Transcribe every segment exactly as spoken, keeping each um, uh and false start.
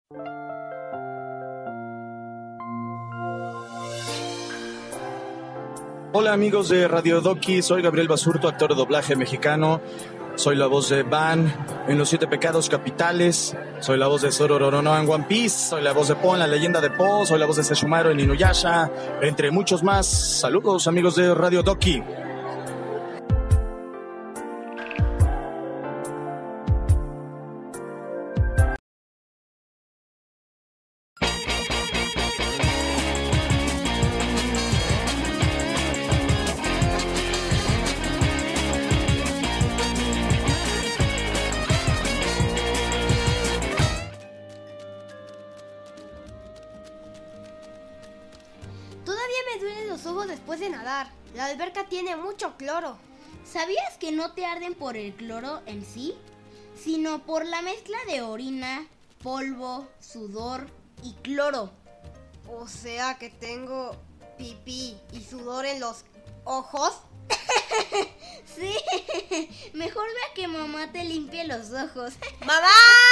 Hola amigos de Radio Doki, soy Gabriel Basurto, actor de doblaje mexicano. Soy la voz de Van en Los Siete Pecados Capitales. Soy la voz de Sorororono en One Piece. Soy la voz de Po en La Leyenda de Po. Soy la voz de Sesshomaru en Inuyasha, entre muchos más. Saludos amigos de Radio Doki. La alberca tiene mucho cloro. ¿Sabías que no te arden por el cloro en sí, sino por la mezcla de orina, polvo, sudor y cloro? O sea que tengo pipí y sudor en los ojos. Sí, mejor ve a que mamá te limpie los ojos. ¡Mamá!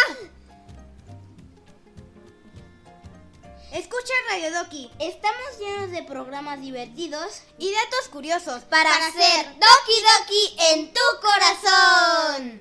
Escucha Radio Doki. Estamos llenos de programas divertidos y datos curiosos para, para hacer Doki Doki en tu corazón.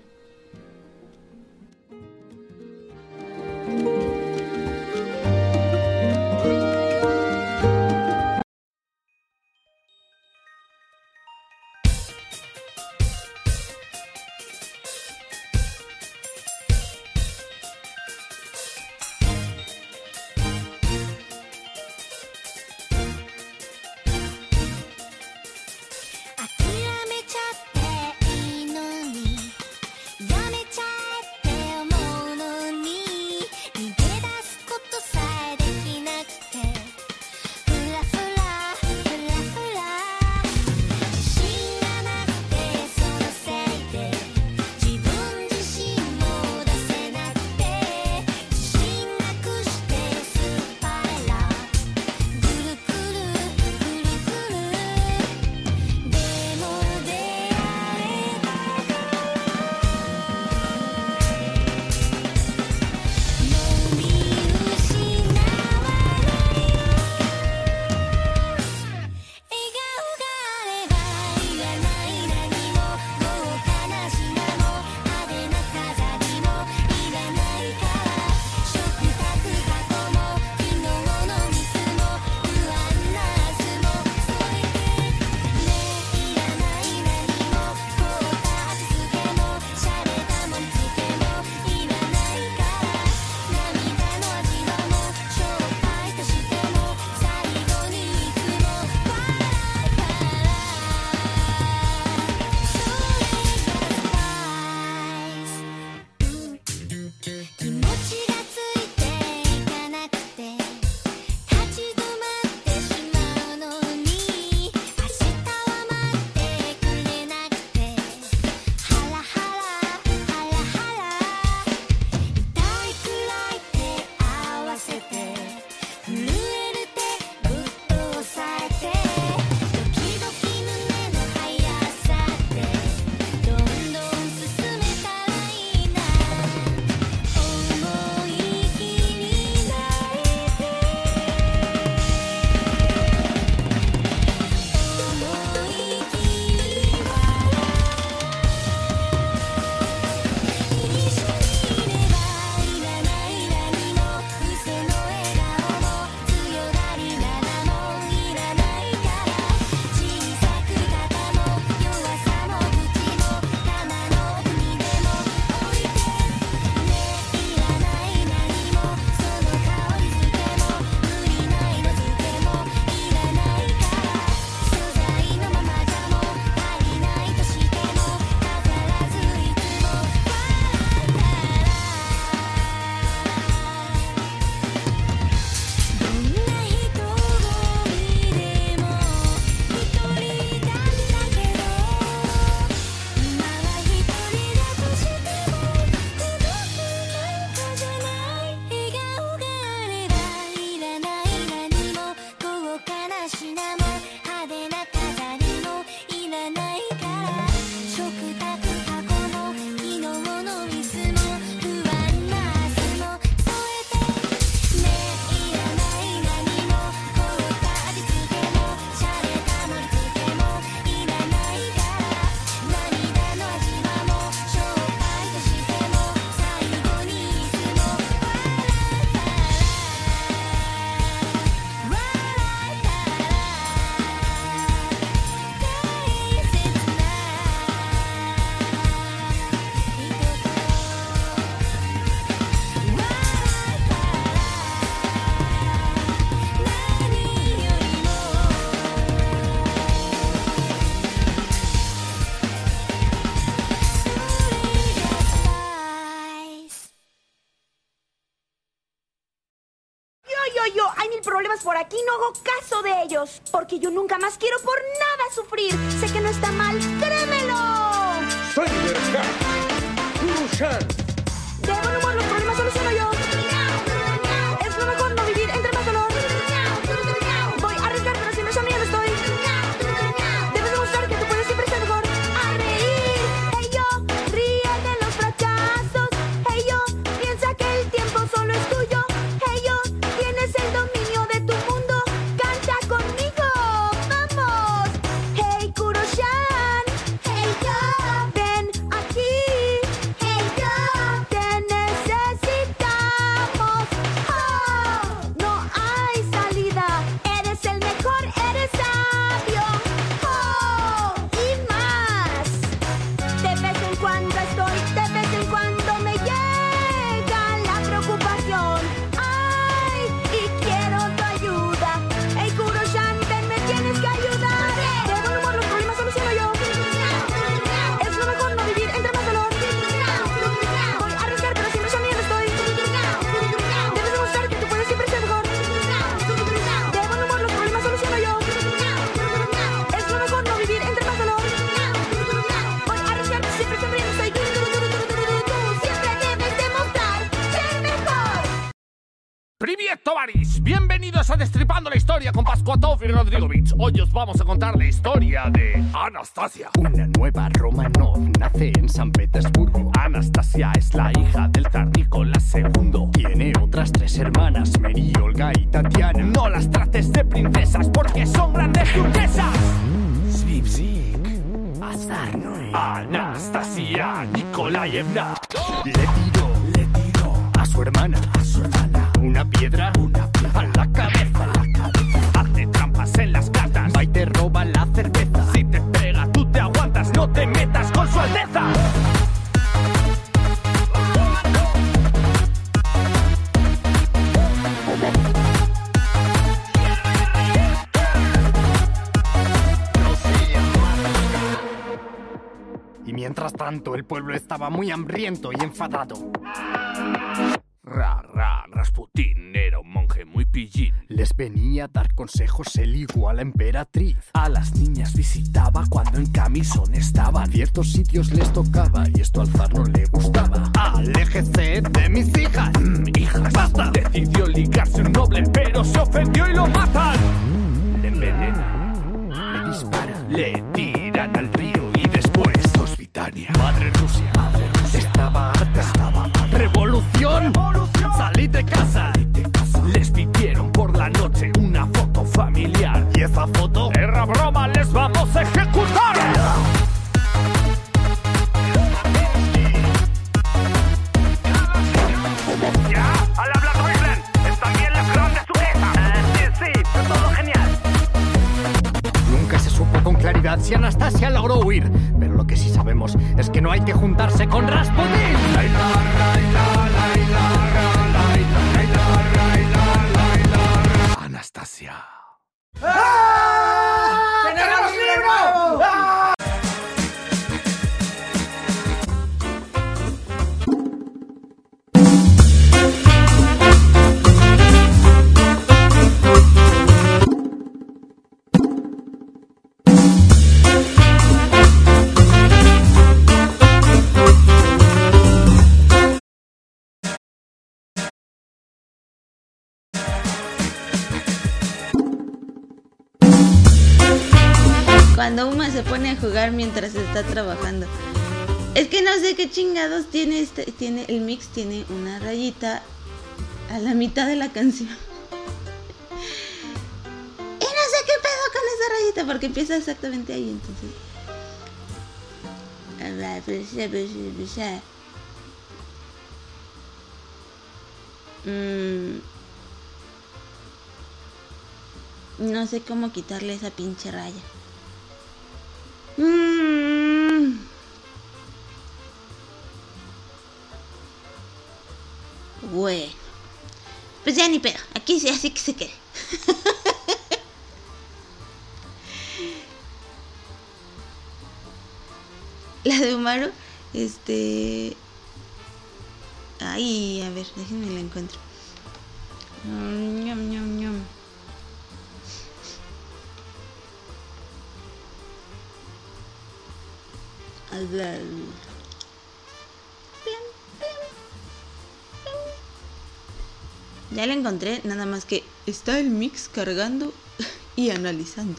soy yo. Hay mil problemas por aquí, no hago caso de ellos. Porque yo nunca más quiero por nada sufrir. Sé que no está mal, créemelo. Thundercat, Kuro-chan. De buen humor los problemas soluciono yo. Es lo mejor no vivir entre más dolor. Voy a arriesgar, pero siempre sonriendo estoy. Debes demostrar que tú puedes siempre ser mejor. A reír, hey yo, ríe de los fracasos. Hey yo, piensa que el tiempo solo es tuyo. Hey yo, tienes el dominio de tu mundo. Canta conmigo, vamos. Hey Kuro-chan, hey yo, ven aquí. Hey yo, te necesitamos. Oh, no hay salida. Eres el mejor, eres sabio. Oh, y más. De vez en cuando estoy, de vez en cuando me llega la preocupación. Ay, y quiero tu ayuda. Hey Kuro-chan, ven, me tienes que ayudar. De buen humor los problemas soluciono yo. Es lo mejor no vivir entre más dolor. Voy a arriesgar, pero siempre sonriendo estoy. Debes demostrar que tú puedes siempre ser mejor. De buen humor los problemas soluciono yo. Es lo mejor no vivir entre más dolor. Voy a arriesgar, siempre sonriendo estoy. Tú siempre debes demostrar ser mejor. ¡Привет, tovaris! Bienvenidos a Destripando la Historia con Pascuatov y Rodrigovich. Hoy os vamos a contar la historia de Anastasia. Una nueva Romanov nace en San Petersburgo. Anastasia es la hija del zar Nicolás segundo. Tiene otras tres hermanas, Mary, Olga y Tatiana. No las trates de princesas porque son grandes duquesas. Svipzik, Azarnoy. Anastasia Nikolaevna. Le tiró, le tiró a su hermana, a su hermana. Una piedra, una piedra a la cabeza, a la cabeza. Hace trampas en las cartas. Va y te roba la cerveza. Si te pega, tú te aguantas. No te metas con su alteza. Y mientras tanto, el pueblo estaba muy hambriento y enfadado. Ra, ra, Rasputín era un monje muy pillín. Les venía a dar consejos él igual a la emperatriz. A las niñas visitaba cuando en camisón estaban. Ciertos sitios les tocaba y esto al zar no le gustaba. ¡Aléjese de mis hijas! Mm, hijas, basta. Decidió ligarse un noble, pero se ofendió y lo matan. Le envenenan, Le disparan. le tiran al río y después Osvitania. Madre Rusia, Madre Rusia. Estaba harta, estaba harta. ¡Revolución! ¡Salid de casa! Les pidieron por la noche una foto familiar. ¿Y esa foto? ¡Era broma! ¡Les vamos a ejecutar! ¡Ya! ¡Al habla Cleveland! ¡Están bien las grandes sujetas! sí, sí, todo genial. Nunca se supo con claridad si Anastasia logró huir, pero lo que sí sabemos es que no hay que juntarse con Rasputín. Anastasia. ¡Tenemos libro! Cuando Uma se pone a jugar mientras está trabajando. Es que no sé qué chingados tiene este, tiene el mix, tiene una rayita a la mitad de la canción. Y no sé qué pedo con esa rayita porque empieza exactamente ahí, entonces. Mm, no sé cómo quitarle esa pinche raya. Mm. Bueno, pues ya ni pedo, aquí sí, así que se quede. La de Umaru, este... Ay, a ver, déjenme la encuentro. Mm, ñam, ñam. la- Ya la encontré, nada más que está el mix cargando y analizando.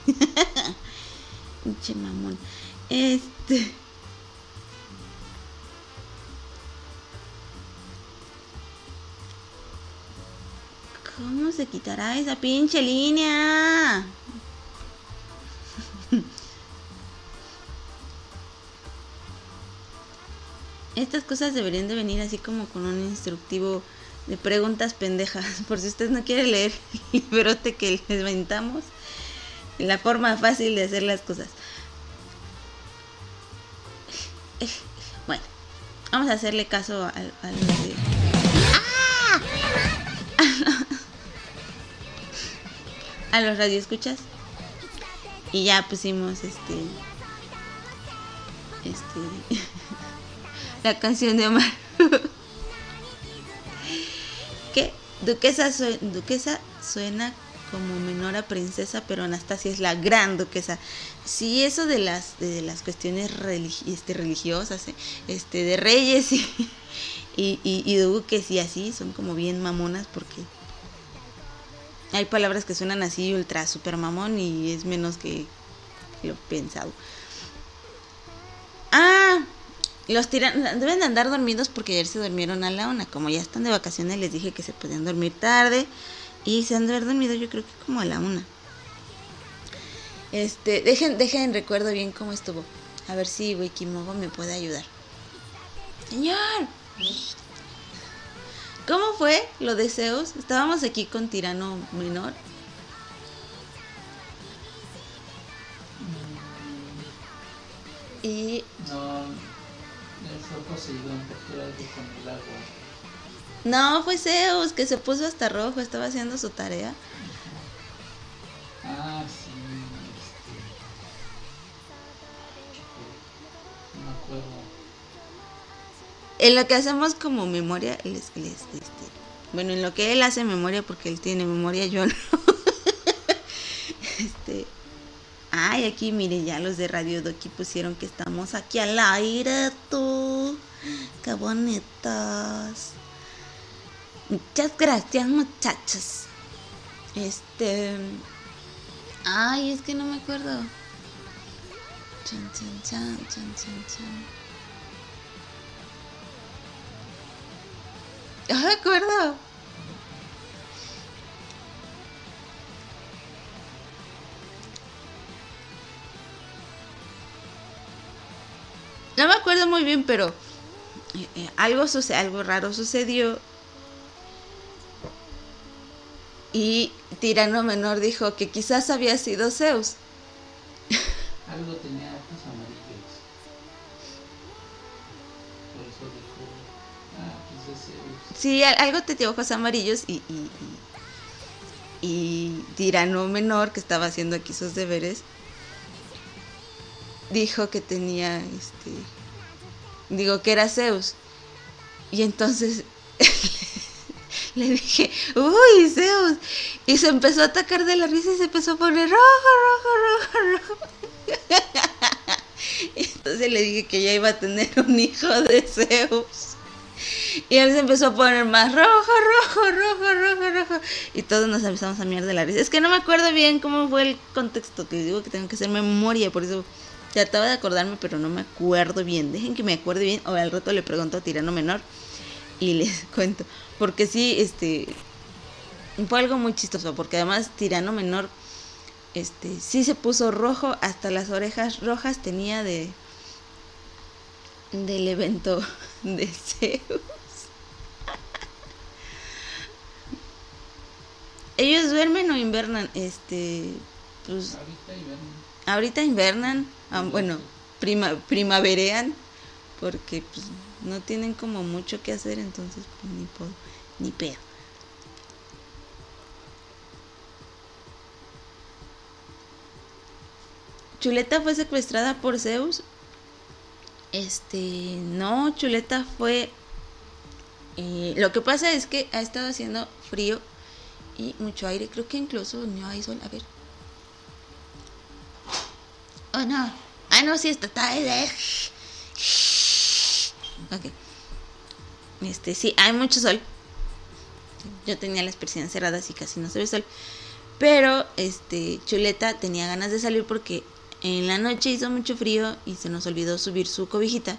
Pinche mamón. Este. ¿Cómo se quitará esa pinche línea? Estas cosas deberían de venir así como con un instructivo de preguntas pendejas. Por si usted no quiere leer el librote que les inventamos, la forma fácil de hacer las cosas. Bueno, vamos a hacerle caso a, a los de... ¡Ah! A los radioescuchas. Y ya pusimos este... Este... la canción de Omar. ¿Qué? Duquesa, su- Duquesa suena como menor a princesa, pero Anastasia es la gran duquesa. Sí, eso de las de las cuestiones religi- este, religiosas, ¿eh? este de reyes y, y, y, y duques y así, son como bien mamonas porque hay palabras que suenan así ultra super mamón y es menos que lo pensado. Ah, los tiranos deben de andar dormidos porque ayer se durmieron a la una. Como ya están de vacaciones, les dije que se podían dormir tarde. Y se han de haber dormido yo creo que como a la una. Este, dejen, dejen recuerdo bien cómo estuvo. A ver si Wikimogo me puede ayudar. Señor, ¿cómo fue lo de Zeus? Estábamos aquí con Tirano Menor. Y No, fue Poseidón porque era algo con el agua. no, fue Zeus que se puso hasta rojo, estaba haciendo su tarea. Ah, sí, este... no me acuerdo. En lo que hacemos como memoria, les, les, este, bueno, en lo que él hace memoria, porque él tiene memoria, yo no. este, ay, aquí mire, ya los de Radio Doki pusieron que estamos aquí al aire, tú. Qué bonitas. Muchas gracias, muchachos. Este, ay, es que no me acuerdo. Chan, chan, chan, chan, chan, chan. No me acuerdo. No me acuerdo muy bien, pero eh, eh, algo suce- algo raro sucedió. Y Tirano Menor dijo que quizás había sido Zeus. Algo tenía ojos amarillos. Por eso dijo, ah, pues es Zeus. Sí, al- algo tenía ojos amarillos y, y, y, y Tirano Menor, que estaba haciendo aquí sus deberes, dijo que tenía, este, digo que era Zeus. Y entonces le dije, uy, Zeus. Y se empezó a atacar de la risa y se empezó a poner rojo, rojo, rojo, rojo. Y entonces le dije que ya iba a tener un hijo de Zeus. Y él se empezó a poner más rojo, rojo, rojo, rojo, rojo. Y todos nos empezamos a mirar de la risa. Es que no me acuerdo bien cómo fue el contexto. Que les digo que tengo que hacer memoria. Por eso trataba de acordarme, pero no me acuerdo bien. Dejen que me acuerde bien. O al rato le pregunto a Tirano Menor y les cuento. Porque sí, este... fue algo muy chistoso. Porque además Tirano Menor... Este, sí se puso rojo, hasta las orejas rojas tenía de del evento de Zeus. ¿Ellos duermen o invernan? Este, pues Ahorita iban. ahorita invernan, ah, bueno, prima, primaverean, porque pues no tienen como mucho que hacer, entonces pues, ni puedo, ni pedo. Chuleta fue secuestrada por Zeus. Este, no, Chuleta fue... Eh, lo que pasa es que ha estado haciendo frío y mucho aire. Creo que incluso no hay sol. A ver. Oh, no. Ah, no, sí, está, está, Ok. Este, sí, hay mucho sol. Yo tenía las persianas cerradas y casi no se ve sol. Pero, este, Chuleta tenía ganas de salir porque en la noche hizo mucho frío y se nos olvidó subir su cobijita.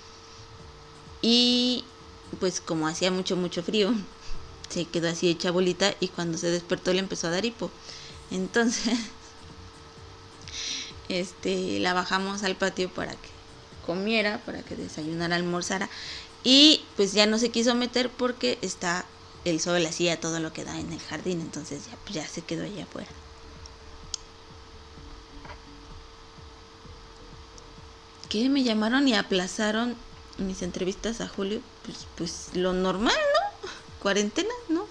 Y, pues, como hacía mucho, mucho frío, se quedó así hecha bolita y cuando se despertó le empezó a dar hipo. Entonces, este, la bajamos al patio para que comiera, para que desayunara, almorzara. Y pues ya no se quiso meter porque está el sol así a todo lo que da en el jardín. Entonces ya, pues ya se quedó allá afuera. ¿Qué? Me llamaron y aplazaron mis entrevistas a Julio. Pues, pues lo normal, ¿no? Cuarentena, ¿no?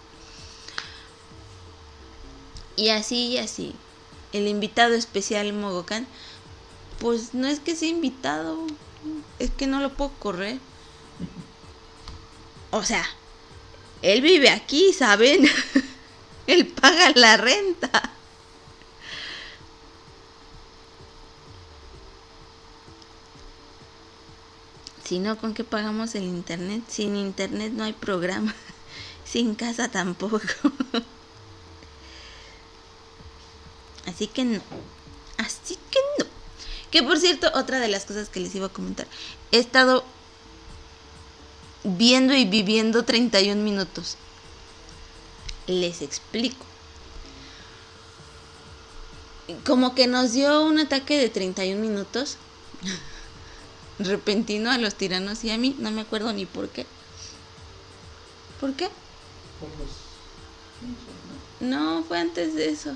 Y así y así. El invitado especial Mogocán, pues no es que sea invitado, es que no lo puedo correr. O sea, él vive aquí, ¿saben? Él paga la renta. Si no, ¿con qué pagamos el internet? Sin internet no hay programa. Sin casa tampoco. Así que no. Así que no. Que por cierto, otra de las cosas que les iba a comentar. He estado viendo y viviendo treinta y un minutos. Les explico. Como que nos dio un ataque de treinta y un minutos. Repentino a los tiranos y a mí. No me acuerdo ni por qué. ¿Por qué? Por los pinchos, ¿no? No, fue antes de eso. ¿El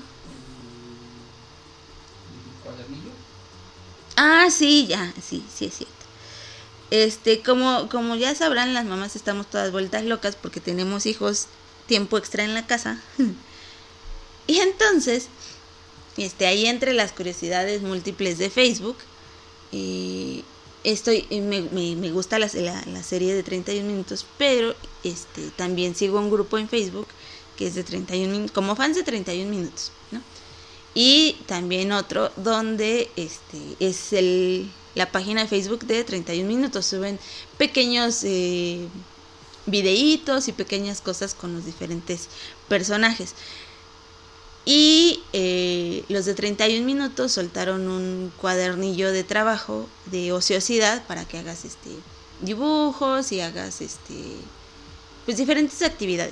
cuadernillo? Ah, sí, ya, sí, sí es cierto. Este, como, como ya sabrán, las mamás estamos todas vueltas locas porque tenemos hijos tiempo extra en la casa. Y entonces, este, ahí entre las curiosidades múltiples de Facebook, eh, estoy, me, me, me gusta la, la, la serie de treinta y un minutos, pero este, también sigo un grupo en Facebook que es de treinta y un minutos, como fans de treinta y un minutos, ¿no? Y también otro donde este es el, la página de Facebook de treinta y un minutos. Suben pequeños eh, videitos y pequeñas cosas con los diferentes personajes. Y eh, los de treinta y un minutos soltaron un cuadernillo de trabajo de ociosidad para que hagas este dibujos y hagas este pues diferentes actividades.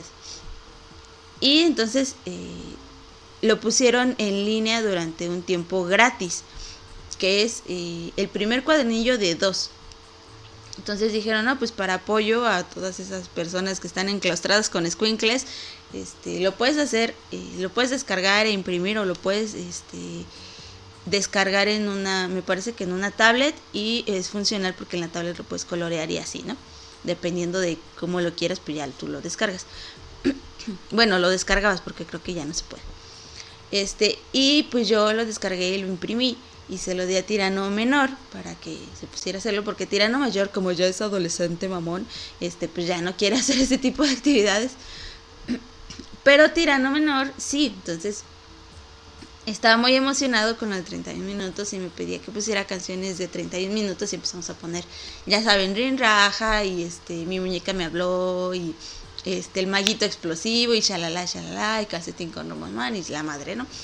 Y entonces eh, lo pusieron en línea durante un tiempo gratis, que es eh, el primer cuadernillo de dos. Entonces dijeron, no, pues para apoyo a todas esas personas que están enclaustradas con escuincles, este, lo puedes hacer, eh, lo puedes descargar e imprimir o lo puedes este, descargar en una, me parece que en una tablet, y es funcional porque en la tablet lo puedes colorear y así, ¿no? Dependiendo de cómo lo quieras, pues ya tú lo descargas. Bueno, lo descargabas porque creo que ya no se puede. Este, y pues yo lo descargué y lo imprimí y se lo di a Tirano Menor para que se pusiera a hacerlo, porque Tirano Mayor, como ya es adolescente mamón, este, pues ya no quiere hacer ese tipo de actividades. Pero Tirano Menor sí, entonces estaba muy emocionado con el treinta y un minutos y me pedía que pusiera canciones de treinta y un minutos y empezamos a poner, ya saben, Rin Raja y este, Mi Muñeca Me Habló y este, El Maguito Explosivo y Shalala Shalala y Calcetín con Román y la madre, ¿no?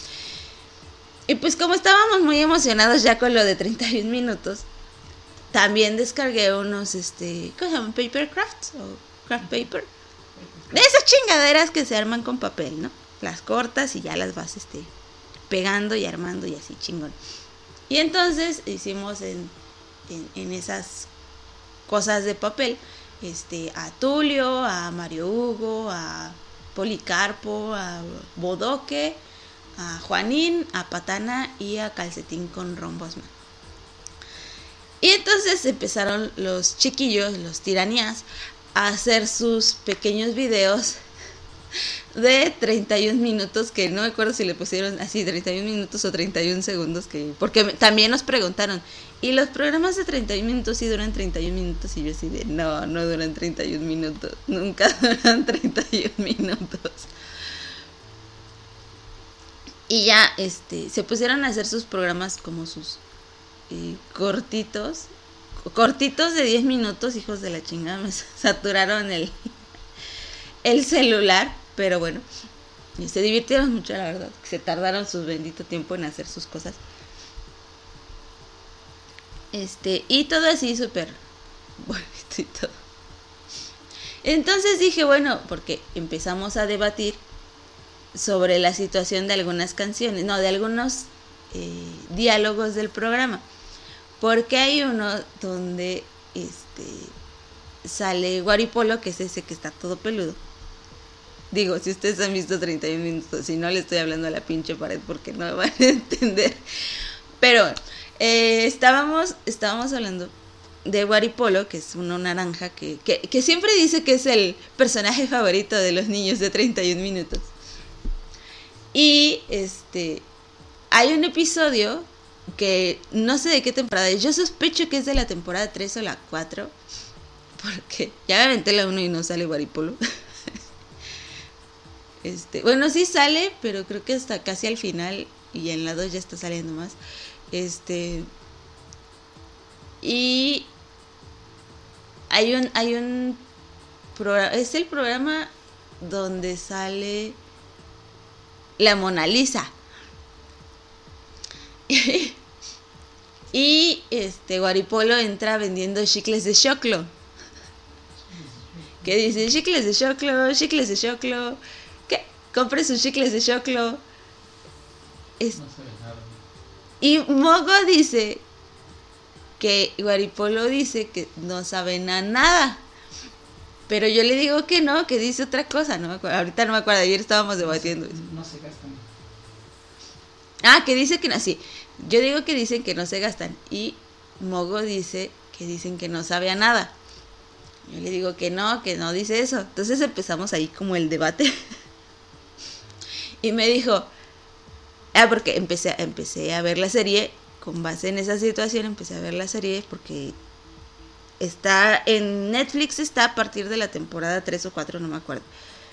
Y pues como estábamos muy emocionados ya con lo de treinta y un minutos, también descargué unos, este, ¿cómo se llaman? Paper crafts o craft paper. De esas chingaderas que se arman con papel, ¿no? Las cortas y ya las vas, este, pegando y armando y así, chingón. Y entonces hicimos en, en, en esas cosas de papel, este, a Tulio, a Mario Hugo, a Policarpo, a Bodoque, a Juanín, a Patana y a Calcetín con Rombosman. Y entonces empezaron los chiquillos, los tiranías, a hacer sus pequeños videos de treinta y un minutos, que no me acuerdo si le pusieron así treinta y un minutos o treinta y un segundos, que porque también nos preguntaron, y los programas de treinta y un minutos sí duran treinta y un minutos, y yo así de no, no duran treinta y un minutos, nunca duran treinta y un minutos. Y ya este se pusieron a hacer sus programas como sus eh, cortitos cortitos de diez minutos, hijos de la chingada, me saturaron el, el celular, pero bueno, y se divirtieron mucho, la verdad, se tardaron su bendito tiempo en hacer sus cosas. Este, y todo así súper bonito y todo. Entonces dije, bueno, porque empezamos a debatir sobre la situación de algunas canciones, no, de algunos eh, diálogos del programa. Porque hay uno donde este sale Guaripolo, que es ese que está todo peludo. Digo, si ustedes han visto treinta y un minutos, si no le estoy hablando a la pinche pared porque no me van a entender. Pero eh, estábamos, estábamos hablando de Guaripolo, que es uno naranja, que, que, que siempre dice que es el personaje favorito de los niños de treinta y un minutos. Y este hay un episodio que no sé de qué temporada es. Yo sospecho que es de la temporada tres o la cuatro, porque ya me aventé la uno y no sale Guaripolo. Este, bueno, sí sale, pero creo que hasta casi al final, y en la dos ya está saliendo más. Este y hay un hay un programa, es el programa donde sale la Mona Lisa. Y este Guaripolo entra vendiendo chicles de choclo. Que dice, chicles de choclo, chicles de choclo. ¿Qué? Compre sus chicles de choclo. Es... Y Mogo dice que Guaripolo dice que no saben a nada. Pero yo le digo que no, que dice otra cosa. No me acuerdo. Ahorita no me acuerdo, ayer estábamos debatiendo. No se, no se gastan. Ah, que dice que no, sí. Yo digo que dicen que no se gastan. Y Mogo dice que dicen que no sabe a nada. Yo le digo que no, que no dice eso. Entonces empezamos ahí como el debate. Y me dijo, ah, porque empecé, empecé a ver la serie con base en esa situación. Empecé a ver la serie porque está en Netflix, está a partir de la temporada tres o cuatro, no me acuerdo.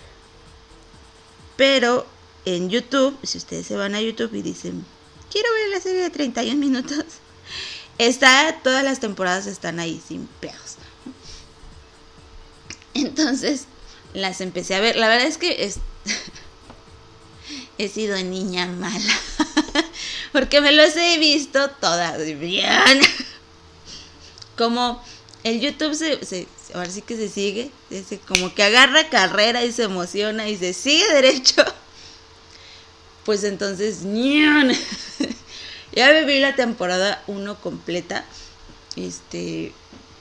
Pero en YouTube, si ustedes se van a YouTube y dicen, quiero ver la serie de treinta y un minutos, está, todas las temporadas están ahí sin pedos. Entonces las empecé a ver. La verdad es que es... he sido niña mala porque me los he visto todas bien. Como el YouTube se, se ahora sí que se sigue, se, como que agarra carrera y se emociona y se sigue derecho. Pues entonces ya me vi la temporada uno completa. Este,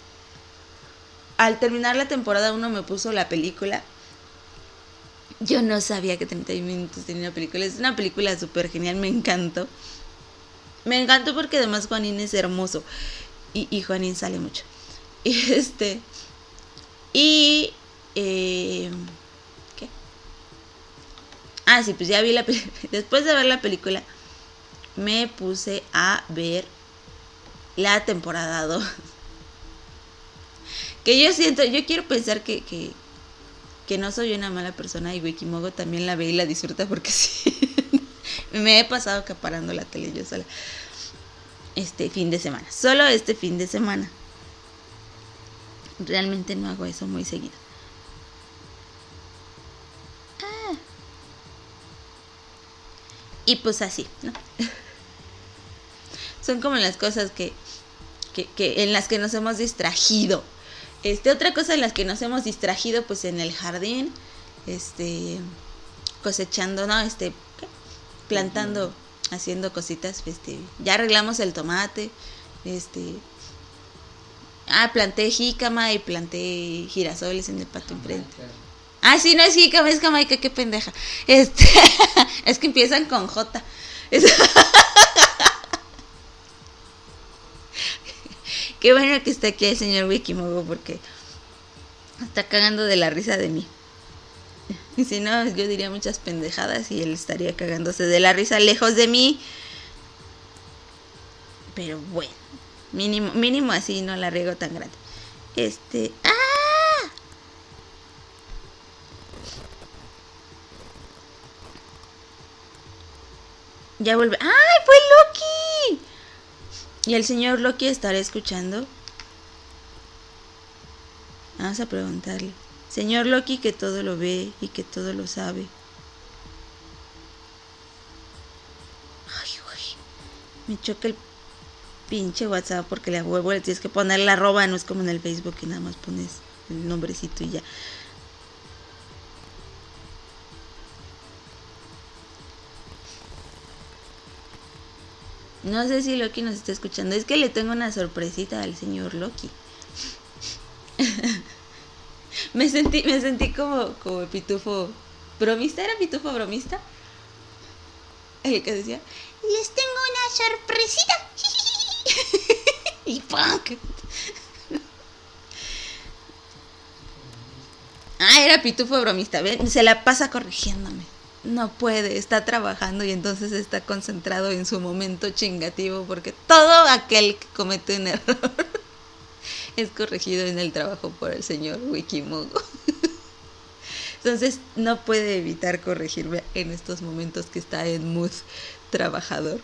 al terminar la temporada uno me puso la película. Yo no sabía que treinta y un minutos tenía una película. Es una película súper genial, me encantó. Me encantó porque además Juanín es hermoso. Y, y Juanín sale mucho. Y este. Y. Eh, ¿Qué? Ah, sí, pues ya vi la película. Después de ver la película, me puse a ver la temporada dos. Que yo siento, yo quiero pensar que, que, que no soy una mala persona y Wikimogo también la ve y la disfruta porque sí. Me he pasado acaparando la tele yo sola. Este fin de semana. Solo este fin de semana. Realmente no hago eso muy seguido. Ah. Y pues así, ¿no? Son como las cosas que, que, que en las que nos hemos distraído. Este, otra cosa en las que nos hemos distraído, pues en el jardín, este, cosechando, no, este, ¿qué? Plantando, haciendo cositas, este, ya arreglamos el tomate, este, ah, planté jícama y planté girasoles en el patio enfrente. Ah, sí, no es jícama, es jamaica, qué pendeja. Este, es que empiezan con J. Es... Qué bueno que está aquí el señor Wikimogo porque está cagando de la risa de mí. Y si no, yo diría muchas pendejadas y él estaría cagándose de la risa lejos de mí. Pero bueno, mínimo, mínimo así no la riego tan grande. Este... ¡Ah! Ya vuelve. ¡Ay, fue Loki! Y el señor Loki estará escuchando Vamos a preguntarle. Señor Loki, que todo lo ve y que todo lo sabe. Ay, güey. Me choca el pinche WhatsApp porque le vuelvo, le tienes que poner la arroba, no es como en el Facebook que nada más pones el nombrecito y ya. No sé si Loki nos está escuchando. Es que le tengo una sorpresita al señor Loki. me sentí, me sentí como, como pitufo bromista. ¿Era pitufo bromista? El que decía, les tengo una sorpresita. Y fuck. Ah, era pitufo bromista. ¿Ven? Se la pasa corrigiéndome. No puede, está trabajando y entonces está concentrado en su momento chingativo, porque todo aquel que comete un error es corregido en el trabajo por el señor Wikimogo. Entonces no puede evitar corregirme en estos momentos que está en mood trabajador.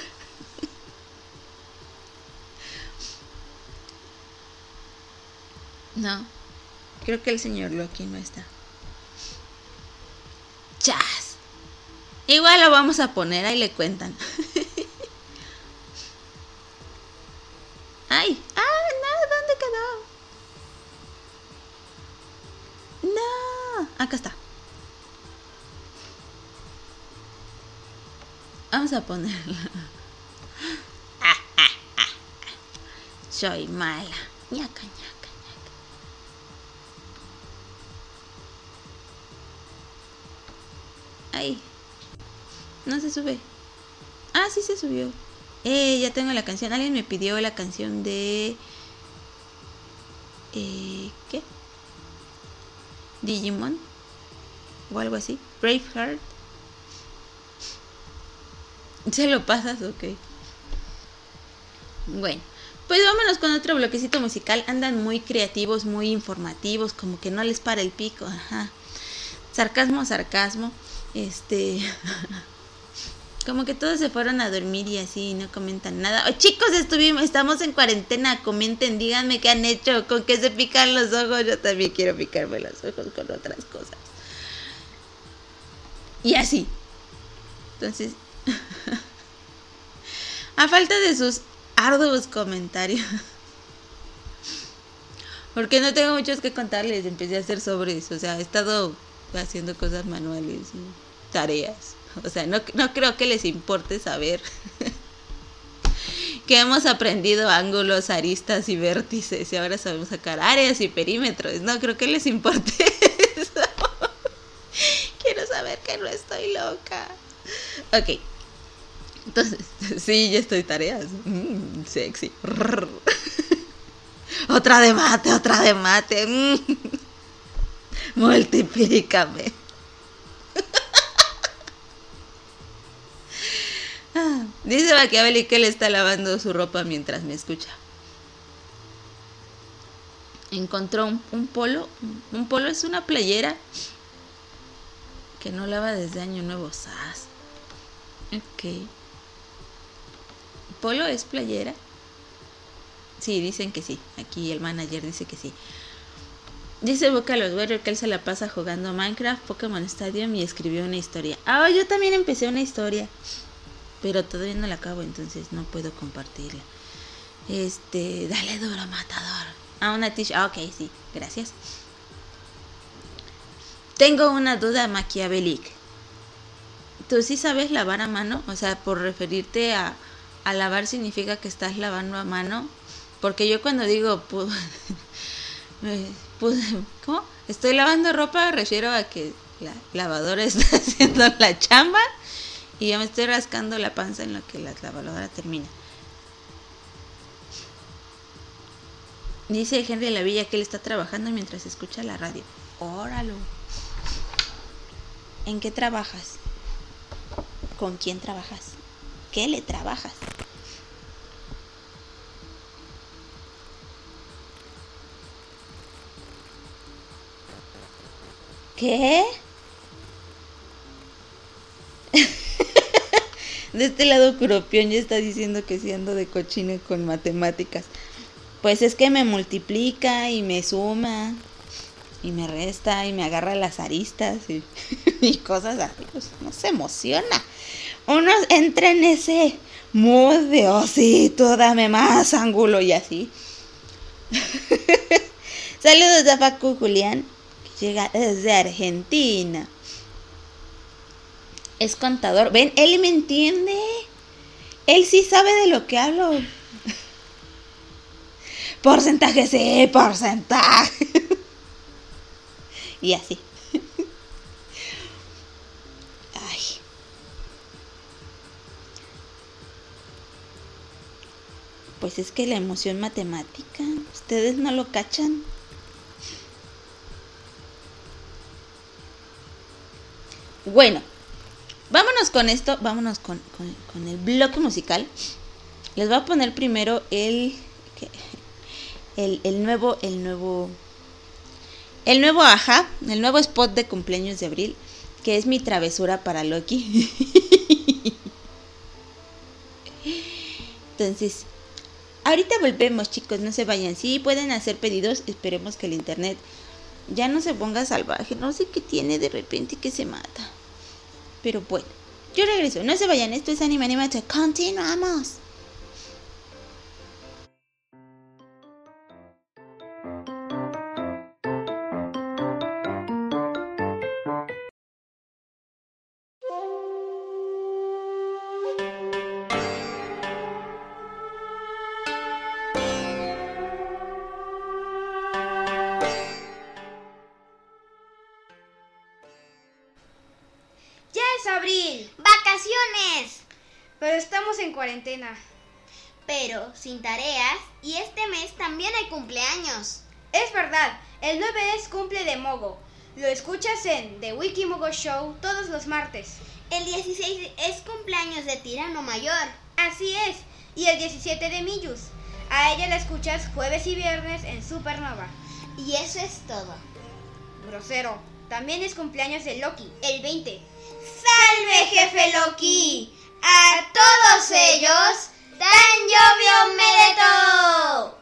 No, creo que el señor Loki no está. ¡Chas! Igual lo vamos a poner, ahí le cuentan. ¡Ay! ¡Ah! No, ¿dónde quedó? ¡No! Acá está. Vamos a ponerlo. Ah, ah, ah, ah. Soy mala. Ñaca, ñaca. Ay, no se sube. Ah, sí se subió. Eh, ya tengo la canción. Alguien me pidió la canción de... Eh, ¿qué? Digimon o algo así. Braveheart. ¿Se lo pasas? Ok. Bueno, pues vámonos con otro bloquecito musical. Andan muy creativos, muy informativos, como que no les para el pico. Ajá. Sarcasmo, sarcasmo. Este... Como que todos se fueron a dormir y así y no comentan nada. Oh, chicos, estuvimos, estamos en cuarentena. Comenten, díganme qué han hecho, con qué se pican los ojos. Yo también quiero picarme los ojos con otras cosas. Y así. Entonces, a falta de sus arduos comentarios, porque no tengo muchos que contarles, empecé a hacer sobres. O sea, he estado haciendo cosas manuales y tareas. O sea, no, no creo que les importe saber que hemos aprendido ángulos, aristas y vértices y ahora sabemos sacar áreas y perímetros. No creo que les importe eso. Quiero saber que no estoy loca. Ok. Entonces, sí, ya estoy tareas. Mm, sexy. Otra de mate, otra de mate. Mm. Multiplícame. Ah, dice Maquiavelo que él está lavando su ropa mientras me escucha. Encontró un, un polo. Un polo es una playera que no lava desde Año Nuevo. ¡Sas! Ok. ¿Polo es playera? Sí, dicen que sí. Aquí el manager dice que sí. Dice Boca los Warriors que él se la pasa jugando Minecraft, Pokémon Stadium y escribió una historia. Ah, yo también empecé una historia, pero todavía no la acabo, entonces no puedo compartirla. Este, dale duro, matador. Ah, una t-shirt. Ah, ok, sí, gracias. Tengo una duda, Maquiavelic. ¿Tú sí sabes lavar a mano? O sea, por referirte a, a lavar significa que estás lavando a mano. Porque yo cuando digo, pues, pues, ¿cómo? Estoy lavando ropa, me refiero a que la lavadora está haciendo la chamba y yo me estoy rascando la panza en lo que la lavadora termina. Dice Henry La Villa que él está trabajando mientras escucha la radio. ¡Óralo! ¿En qué trabajas? ¿Con quién trabajas? ¿Qué le trabajas? ¿Qué? De este lado Curopión ya está diciendo que sí ando de cochino con matemáticas. pues es que me multiplica y me suma y me resta y me agarra las aristas y, y cosas así, pues uno se emociona. Uno entra en ese mood de, oh sí, tú dame más ángulo y así. Saludos a Facu Julián, que llega desde Argentina. Es contador. Ven, él me entiende. Él sí sabe de lo que hablo. Porcentaje, sí, porcentaje. Y así. Ay. Pues es que la emoción matemática, ¿ustedes no lo cachan? Bueno, vámonos con esto, vámonos con, con, con el bloque musical. Les voy a poner primero el, el, el nuevo, el nuevo, el nuevo Aja, el nuevo spot de cumpleaños de abril, que es mi travesura para Loki. Entonces, ahorita volvemos, chicos, no se vayan. Sí, pueden hacer pedidos, esperemos que el internet ya no se ponga salvaje. No sé qué tiene de repente que se mata. Pero bueno, yo regreso. No se vayan, esto es Anime Animate. Continuamos. Abril. ¡Vacaciones! Pero estamos en cuarentena. Pero sin tareas y este mes también hay cumpleaños. Es verdad, el nueve es cumple de Mogo. Lo escuchas en The Wiki Mogo Show todos los martes. El dieciséis es cumpleaños de Tirano Mayor. Así es, y el diecisiete de Miyus. A ella la escuchas jueves y viernes en Supernova. Y eso es todo. Grosero. También es cumpleaños de Loki, el veinte. ¡Salve, jefe Loki! ¡A todos ellos! ¡Dan Llovio Medeto!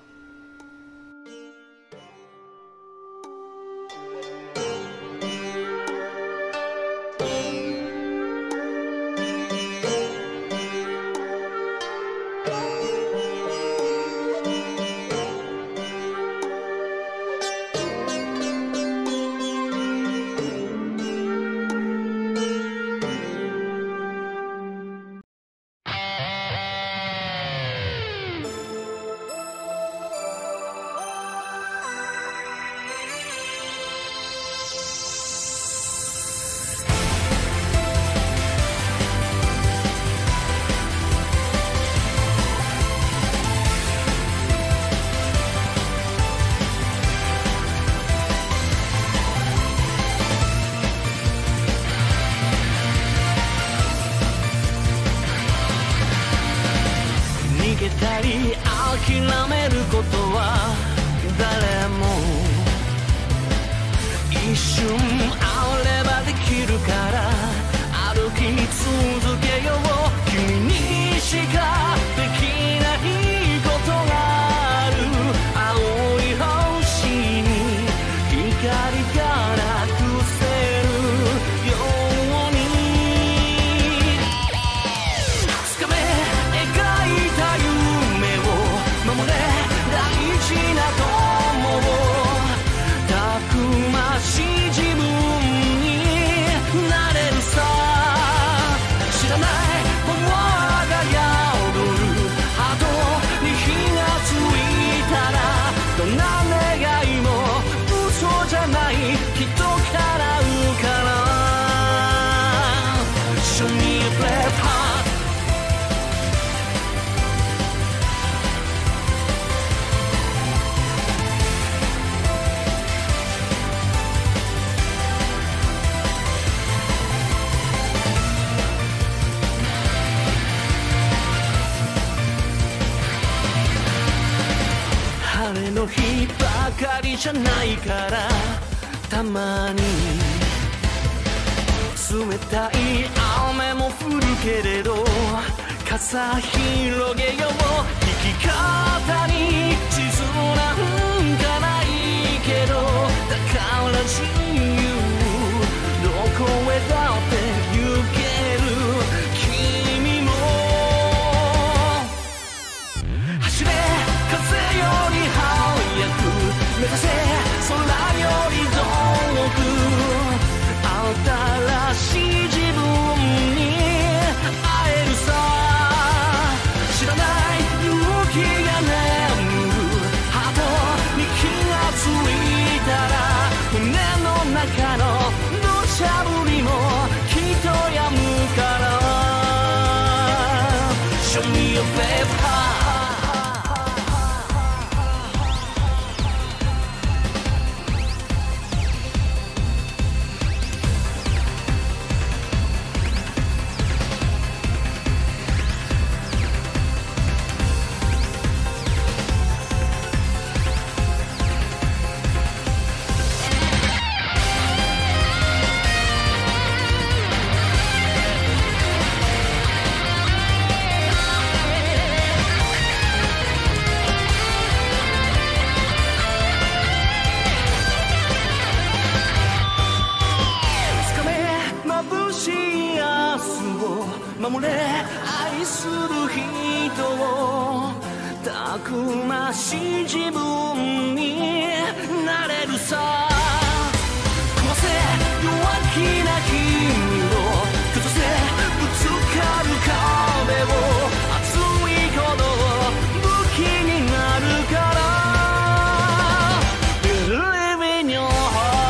自由どこへだって行ける君も走れ風より速く目指せ空より遠く新しい自分に会えるさ知らない勇気が眠るハートに気がついたら胸の中の土砂降りもきっと止むから Show me your favor守れ愛する人をたくましい自分になれるさ壊せ弱気な君を崩せぶつかる壁を熱いほど武器になるから Believe in your heart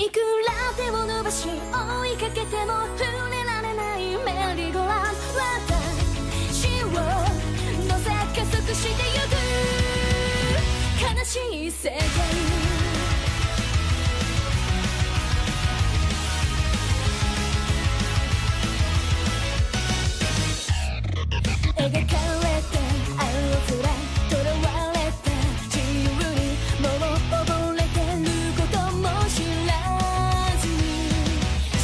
いくら手を伸ばし追いかけても触れられないメリーゴーランド、私を乗せ加速してゆく悲しい世界、描かれて青空囚われて自由にもう溺れてることも知らずに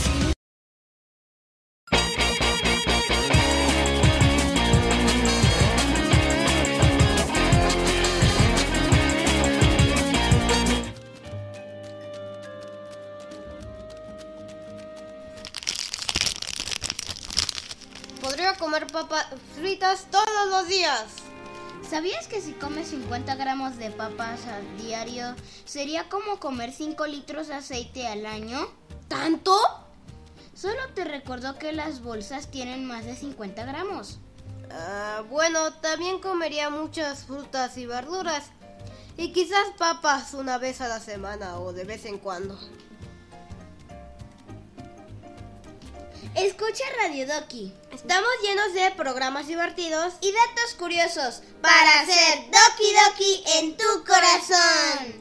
Podría comer papas fritas todos los días. ¿Sabías que si comes cincuenta gramos de papas al diario sería como comer cinco litros de aceite al año? ¿Tanto? Solo te recordó que las bolsas tienen más de cincuenta gramos. Uh, bueno, también comería muchas frutas y verduras. Y quizás papas una vez a la semana o de vez en cuando. Escucha Radio Doki. Estamos llenos de programas divertidos y datos curiosos para hacer Doki Doki en tu corazón.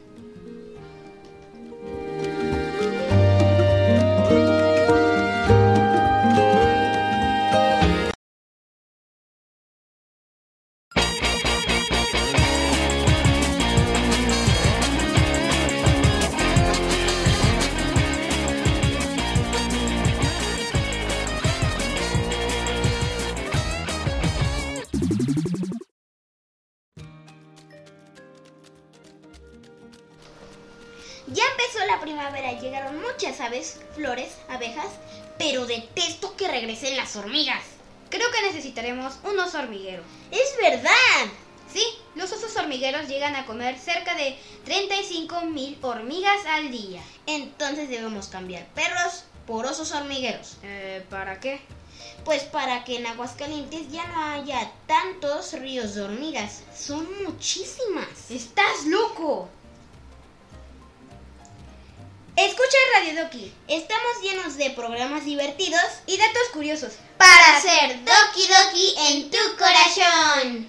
Ya empezó la primavera, llegaron muchas aves, flores, abejas, pero detesto que regresen las hormigas. Creo que necesitaremos un oso hormiguero. ¡Es verdad! Sí, los osos hormigueros llegan a comer cerca de treinta y cinco mil hormigas al día. Entonces debemos cambiar perros por osos hormigueros. Eh, ¿para qué? Pues para que en Aguascalientes ya no haya tantos ríos de hormigas. Son muchísimas. ¡Estás loco! Escucha Radio Doki. Estamos llenos de programas divertidos y datos curiosos para hacer Doki Doki en tu corazón.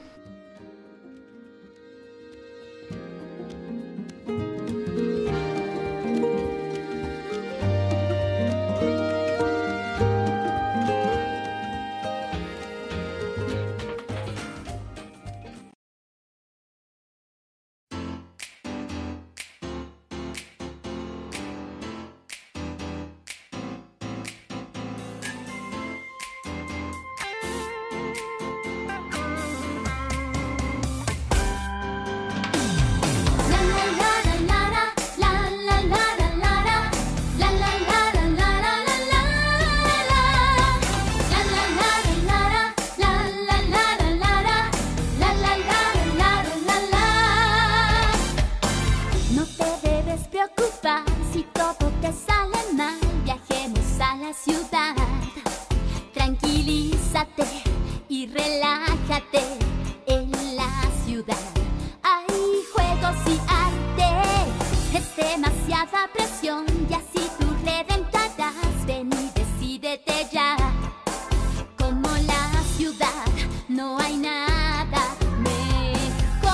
Si todo te sale mal, viajemos a la ciudad. Tranquilízate y relájate en la ciudad. Hay juegos y arte, es demasiada presión y así tú reventarás. Ven y decídete ya. Como la ciudad no hay nada mejor.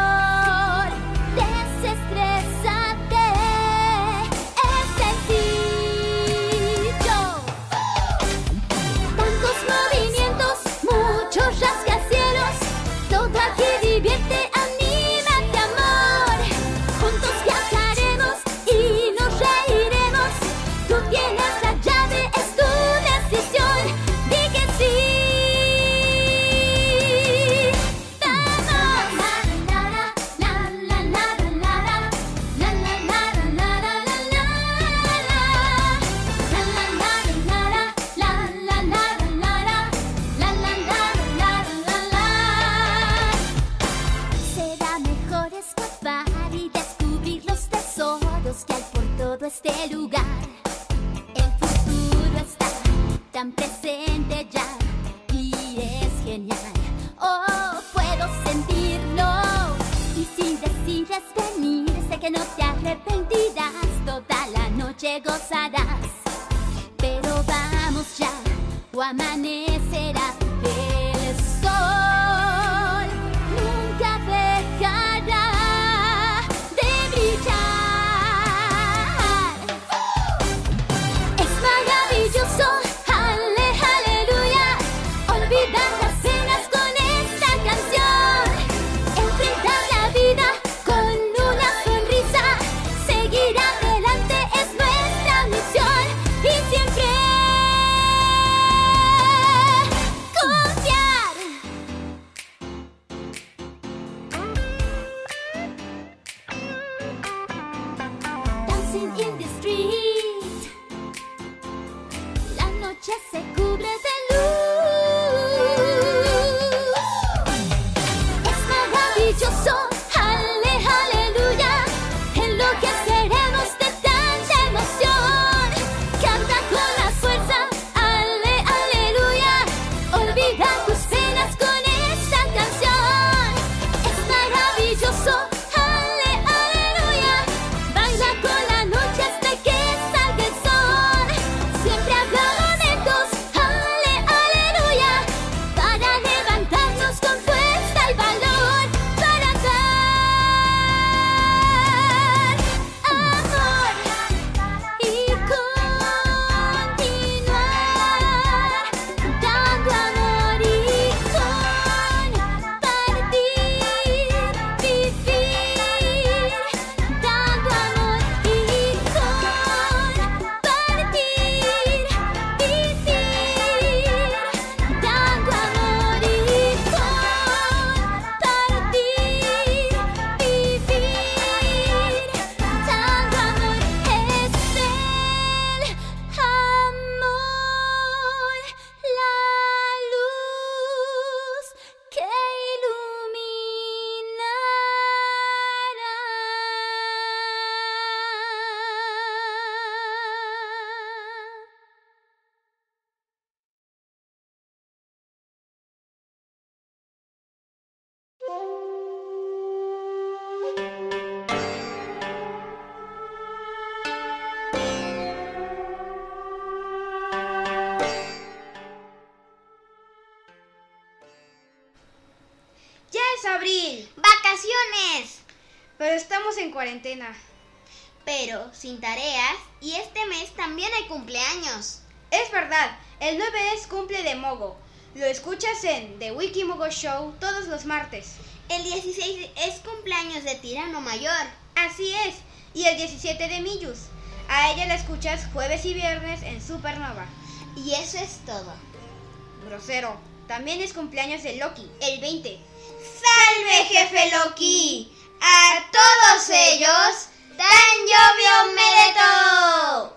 Desestrésate. Rascacielos, todo aquí divierte, anímate amor. Juntos viajaremos y nos reiremos. Tú tienes la llave, es tu decisión. Di que sí. Vamos. La la la la la la la la la la la la la la que hay por todo este lugar. El futuro está tan presente ya y es genial. Oh, puedo sentirlo y si decides venir sé que no te hará arrepentirás, toda la noche gozarás. Pero vamos ya, o amanecerá. El sol nunca dejará de brillar. Es maravilloso, ale, aleluya, olvidar las penas con esta canción. Enfrentar la vida con una sonrisa, seguir adelante es nuestra misión. Y siempre confiar. Dancing in the street, la noche se cubre de luz. Es maravilloso, ale, aleluya, enloqueceremos de tanta emoción. Canta con la fuerza, ale, aleluya, olvida tus penas con esta canción. Es maravilloso, ale, aleluya, baila con la noche hasta que salga el sol. Siempre habrá momentos, ale, aleluya, para levantarnos con fuerza y valor, para dar amor y continuar dando amor y compartir, vivir dando amor y compartir, vivir dando amor y compartir, vivir dando amor. Es el amor, la luz que iluminará. ¡Ya es abril! ¡Vacaciones! Pero estamos en cuarentena. Pero sin tareas, y este mes también hay cumpleaños. Es verdad, el nueve es cumple de Mogo. Lo escuchas en The Wiki Mogo Show todos los martes. El dieciséis es cumpleaños de Tirano Mayor. Así es, y el diecisiete de Millus. A ella la escuchas jueves y viernes en Supernova. Y eso es todo. Grosero, también es cumpleaños de Loki, el veinte. ¡Salve, jefe Loki! ¡A todos ellos! ¡Tan llovio medeto!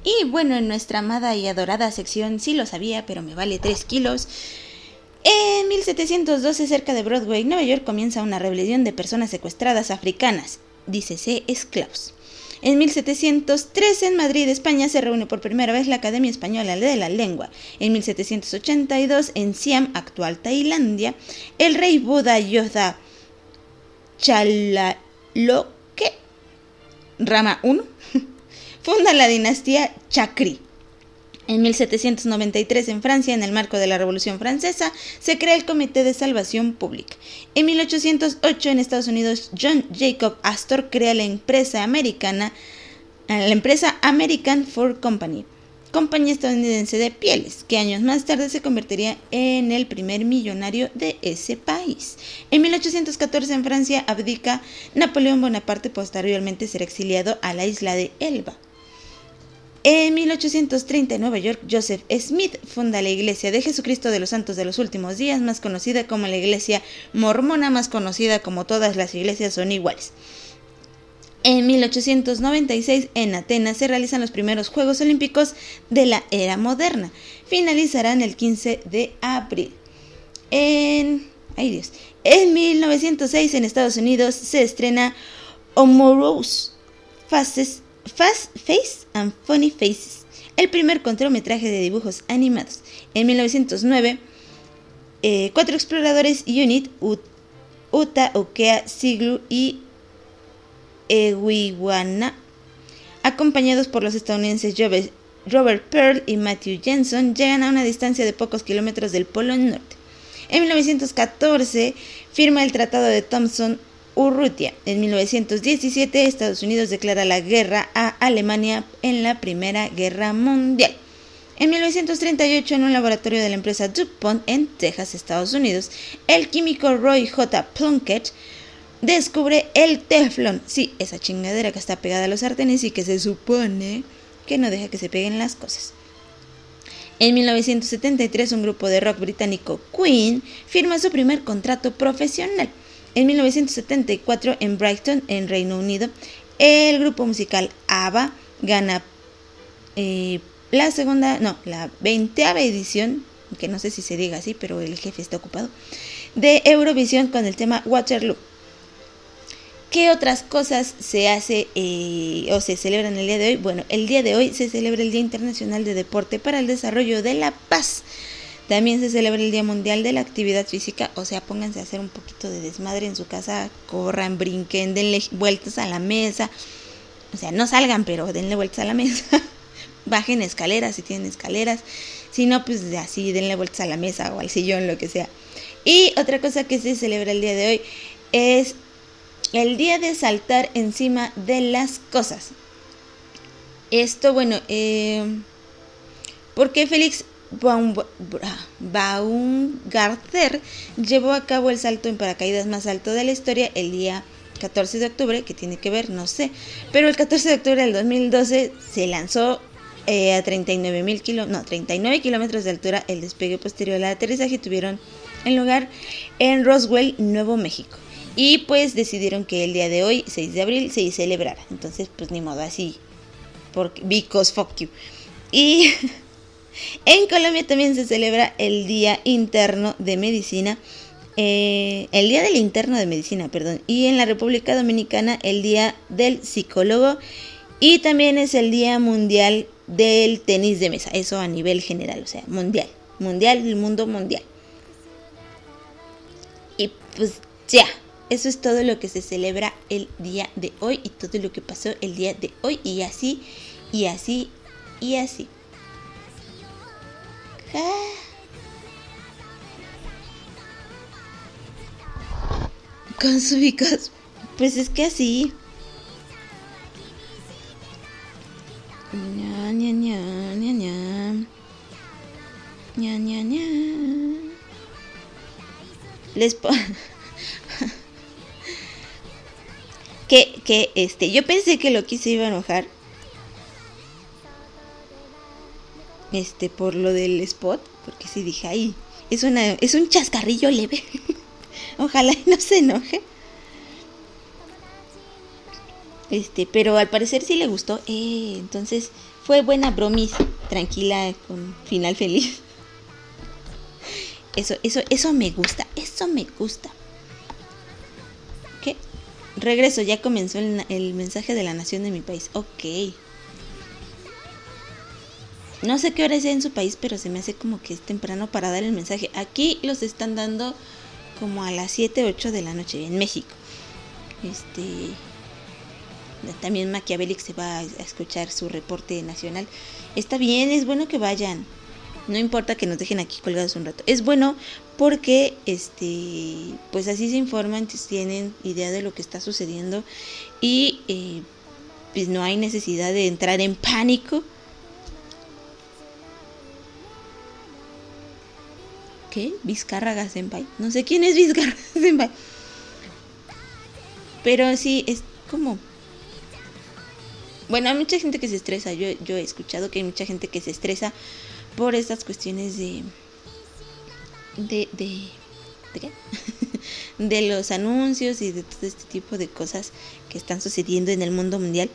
Y bueno, en nuestra amada y adorada sección, sí lo sabía, pero me vale tres kilos. En mil setecientos doce, cerca de Broadway, Nueva York, comienza una rebelión de personas secuestradas africanas, dícese esclavos. En mil setecientos trece, en Madrid, España, se reúne por primera vez la Academia Española de la Lengua. En mil setecientos ochenta y dos, en Siam, actual Tailandia, el rey Buda Yodha Chalaloke Rama primero funda la dinastía Chakri. En mil setecientos noventa y tres, en Francia, en el marco de la Revolución Francesa, se crea el Comité de Salvación Pública. En mil ochocientos ocho, en Estados Unidos, John Jacob Astor crea la empresa americana, la empresa American Fur Company, compañía estadounidense de pieles, que años más tarde se convertiría en el primer millonario de ese país. En mil ochocientos catorce, en Francia, abdica Napoleón Bonaparte, posteriormente será exiliado a la isla de Elba. En mil ochocientos treinta, en Nueva York, Joseph Smith funda la Iglesia de Jesucristo de los Santos de los Últimos Días, más conocida como la Iglesia Mormona, más conocida como todas las iglesias son iguales. En mil ochocientos noventa y seis, en Atenas, se realizan los primeros Juegos Olímpicos de la era moderna. Finalizarán el quince de abril. En, ay Dios, en mil novecientos seis, en Estados Unidos, se estrena Humorous Faces Fast Face and Funny Faces, el primer cortometraje de dibujos animados. En mil novecientos nueve, eh, cuatro exploradores Unit, Uta, Ukea, Siglu y Ewiwana, acompañados por los estadounidenses Robert Pearl y Matthew Jensen, llegan a una distancia de pocos kilómetros del Polo Norte. En mil novecientos catorce, firma el Tratado de Thomson Urrutia. En mil novecientos diecisiete, Estados Unidos declara la guerra a Alemania en la Primera Guerra Mundial. En mil novecientos treinta y ocho, en un laboratorio de la empresa DuPont en Texas, Estados Unidos, el químico Roy J. Plunkett descubre el teflón. Sí, esa chingadera que está pegada a los sartenes y que se supone que no deja que se peguen las cosas. En mil novecientos setenta y tres, un grupo de rock británico, Queen, firma su primer contrato profesional. En mil novecientos setenta y cuatro, en Brighton, en Reino Unido, el grupo musical ABBA gana eh, la segunda, no, la veinteava edición, que no sé si se diga así, pero el jefe está ocupado, de Eurovisión con el tema Waterloo. ¿Qué otras cosas se hace eh, o se celebran el día de hoy? Bueno, el día de hoy se celebra el Día Internacional de Deporte para el Desarrollo de la Paz. También se celebra el Día Mundial de la Actividad Física, o sea, pónganse a hacer un poquito de desmadre en su casa, corran, brinquen, denle vueltas a la mesa, o sea, no salgan, pero denle vueltas a la mesa, bajen escaleras si tienen escaleras, si no, pues así, denle vueltas a la mesa o al sillón, lo que sea. Y otra cosa que se celebra el día de hoy es el día de saltar encima de las cosas. Esto, bueno, eh, porque Félix Baumgartner llevó a cabo el salto en paracaídas más alto de la historia el día catorce de octubre, que tiene que ver, no sé, pero el catorce de octubre del dos mil doce se lanzó eh, a treinta y nueve mil kilo, no, treinta y nueve kilómetros de altura el despegue posterior al aterrizaje, tuvieron en lugar en Roswell, Nuevo México, y pues decidieron que el día de hoy, seis de abril, se celebrara. Entonces pues ni modo, así, porque because fuck you. Y en Colombia también se celebra el Día Interno de Medicina, eh, el Día del Interno de Medicina, perdón, y en la República Dominicana el Día del Psicólogo, y también es el Día Mundial del Tenis de Mesa, eso a nivel general, o sea, mundial, mundial, el mundo mundial. Y pues ya, eso es todo lo que se celebra el día de hoy y todo lo que pasó el día de hoy, y así, y así, y así. Con su ubicas, pues es que así. Ña, ña, ña, ña, ña. Ña, ña, ña. Les po- que, que este, yo pensé que Loki se iba a enojar. Este, por lo del spot, porque sí dije, ay, es una, es un chascarrillo leve. Ojalá y no se enoje. Este, pero al parecer sí le gustó. Eh, entonces, fue buena bromis, tranquila, con final feliz. Eso, eso, eso me gusta, eso me gusta. ¿Qué? Regreso, ya comenzó el, el mensaje de la nación de mi país. Ok. No sé qué hora sea en su país, pero se me hace como que es temprano para dar el mensaje. Aquí los están dando como a las siete, ocho de la noche en México. Este... También Machiavelli se va a escuchar su reporte nacional. Está bien, es bueno que vayan. No importa que nos dejen aquí colgados un rato. Es bueno porque este pues así se informan, tienen idea de lo que está sucediendo y eh, pues no hay necesidad de entrar en pánico. ¿Qué? Vizcárraga Senpai. No sé quién es Vizcárraga Senpai. Pero sí, es como... Bueno, hay mucha gente que se estresa. Yo, yo he escuchado que hay mucha gente que se estresa por estas cuestiones de... De... ¿De, ¿de qué? De los anuncios y de todo este tipo de cosas que están sucediendo en el mundo mundial.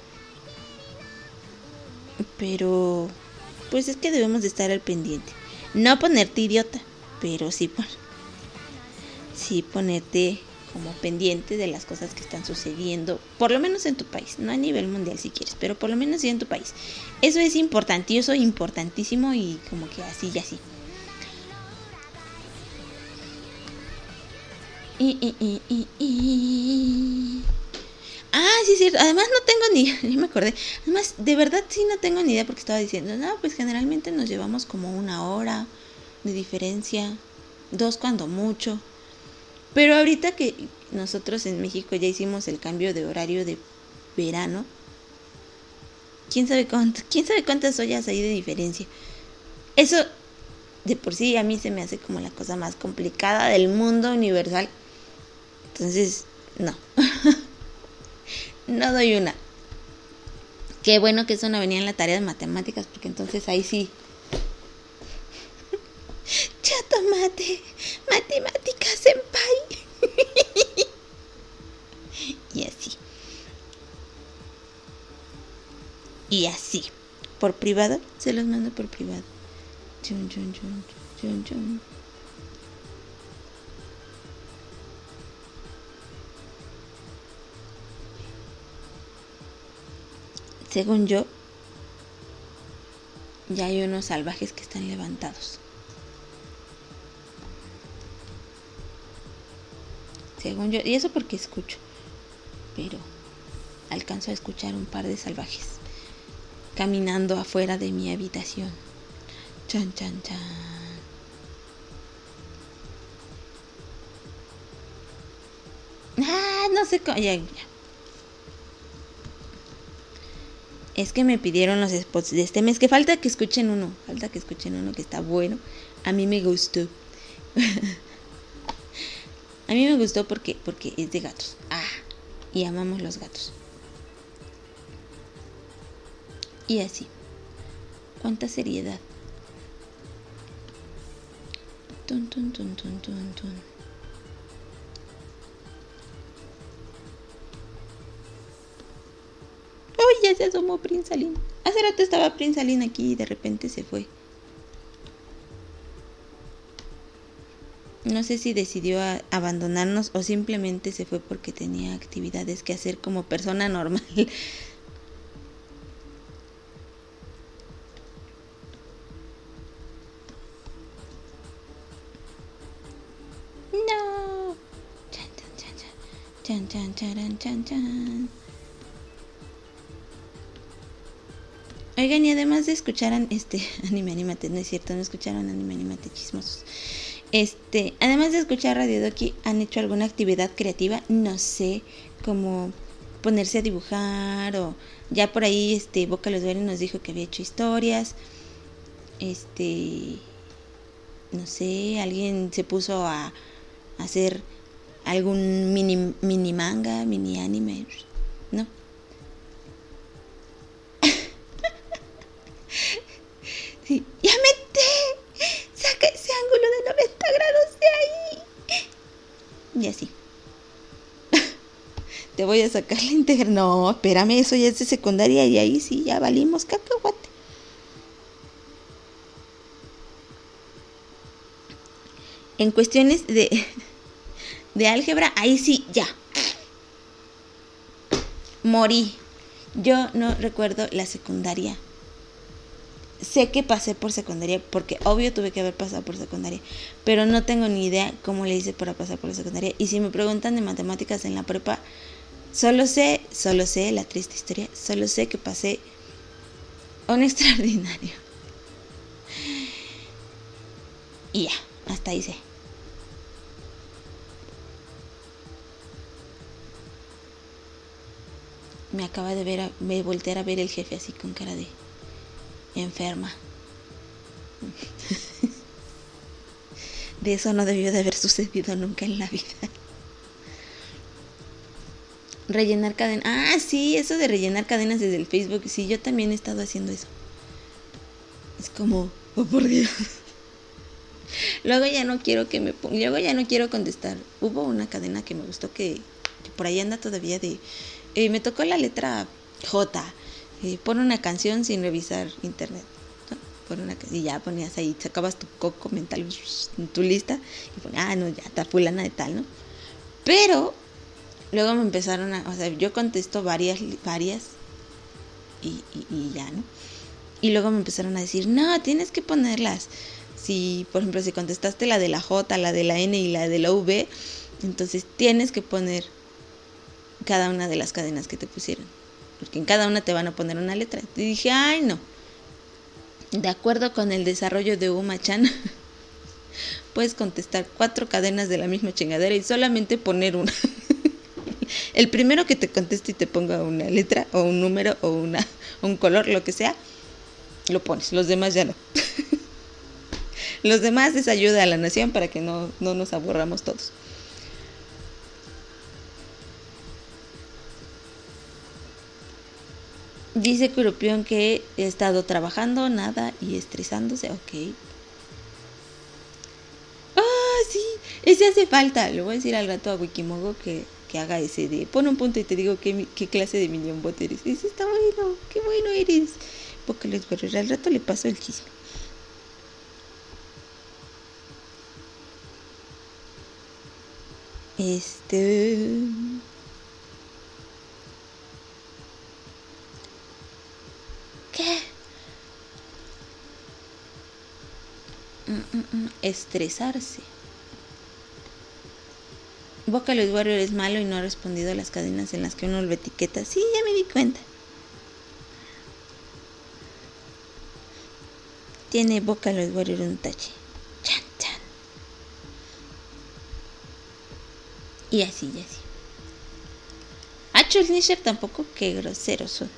Pero... Pues es que debemos de estar al pendiente. No ponerte idiota, pero sí, pon, sí ponerte como pendiente de las cosas que están sucediendo, por lo menos en tu país, no a nivel mundial si quieres, pero por lo menos sí en tu país. Eso es importantísimo, importantísimo y como que así y así. Y, y, y, y, y. Ah, sí es cierto, además no tengo ni, ni me acordé, además de verdad sí no tengo ni idea porque estaba diciendo, no, pues generalmente nos llevamos como una hora de diferencia, dos cuando mucho. Pero ahorita que nosotros en México ya hicimos el cambio de horario de verano, quién sabe cuánto, quién sabe cuántas ollas hay de diferencia. Eso de por sí a mí se me hace como la cosa más complicada del mundo universal. Entonces, no. No doy una. Qué bueno que eso no venía en la tarea de matemáticas, porque entonces ahí sí. Chato mate, matemáticas senpai. Y así. Y así. Por privado, se los mando por privado. Chun, chun, chun, chun, chun. Según yo, ya hay unos salvajes que están levantados. Según yo, y eso porque escucho, pero alcanzo a escuchar un par de salvajes caminando afuera de mi habitación. Chan, chan, chan. Ah, no sé cómo. Ya, ya. Es que me pidieron los spots de este mes, que falta que escuchen uno, falta que escuchen uno que está bueno. A mí me gustó. A mí me gustó porque, porque es de gatos. Ah, y amamos los gatos. Y así. ¿Cuánta seriedad? Tun, tun, tun, tun, tun, tun. ¡Uy! Ya se asomó Prinsalina. Hace rato estaba Prinsalina aquí y de repente se fue. No sé si decidió a abandonarnos o simplemente se fue porque tenía actividades que hacer como persona normal. No. Chan, chan, chan, chan, chan, chan, chan, chan. Oigan, y además de escuchar este anime animate, no es cierto, no escucharon anime animate chismosos. Este, además de escuchar Radio Doki, ¿han hecho alguna actividad creativa? No sé, como ponerse a dibujar o ya por ahí este Boca Los Dueles nos dijo que había hecho historias. Este, no sé, alguien se puso a hacer algún mini mini manga, mini anime, ¿no? Sí, ya mete, saca ese ángulo de noventa grados de ahí. Y así. Te voy a sacar la integral. No, espérame, eso ya es de secundaria y ahí sí ya valimos cacahuate. En cuestiones de, de álgebra, ahí sí, ya. Morí. Yo no recuerdo la secundaria. Sé que pasé por secundaria, porque obvio tuve que haber pasado por secundaria, pero no tengo ni idea cómo le hice para pasar por la secundaria. Y si me preguntan de matemáticas en la prepa, solo sé, solo sé la triste historia, solo sé que pasé un extraordinario. Y ya, hasta ahí sé. Me acaba de ver, a, me voltear a ver el jefe así con cara de enferma. De eso no debió de haber sucedido nunca en la vida. Rellenar cadenas. Ah, sí, eso de rellenar cadenas desde el Facebook. Sí, yo también he estado haciendo eso. Es como, oh por Dios. Luego ya no quiero que me ponga, luego ya no quiero contestar. Hubo una cadena que me gustó que, que por ahí anda todavía de eh, me tocó la letra J. Eh, pon una canción sin revisar internet. ¿No? Pon una, y ya ponías ahí, sacabas tu coco mental en tu lista y ponías, ah, no, ya está fulana de tal, ¿no? Pero luego me empezaron a, o sea, yo contesto varias, varias y, y, y ya, ¿no? Y luego me empezaron a decir, no, tienes que ponerlas. Si, por ejemplo, si contestaste la de la J, la de la N y la de la V, entonces tienes que poner cada una de las cadenas que te pusieron. Porque en cada una te van a poner una letra. Y dije, ay, no. De acuerdo con el desarrollo de Uma-chan, puedes contestar cuatro cadenas de la misma chingadera y solamente poner una. El primero que te conteste y te ponga una letra o un número o una, un color, lo que sea, lo pones. Los demás ya no. Los demás es ayuda a la nación para que no, no nos aburramos todos. Dice Curupión que he estado trabajando, nada y estresándose. Ok. Ah, sí, ese hace falta. Le voy a decir al rato a Wikimogo que, que haga ese de pon un punto y te digo qué, qué clase de Minion Bot eres. Ese está bueno, qué bueno eres. Porque les voy a al rato le paso el chisme. Este... ¿Qué? Mm, mm, mm. Estresarse. Vocaloid Warrior es malo y no ha respondido a las cadenas en las que uno lo etiqueta. Sí, ya me di cuenta. Tiene Vocaloid Warrior un tache. Chan, chan. Y así, y así. Ah, Chulnisher tampoco, qué groseros son.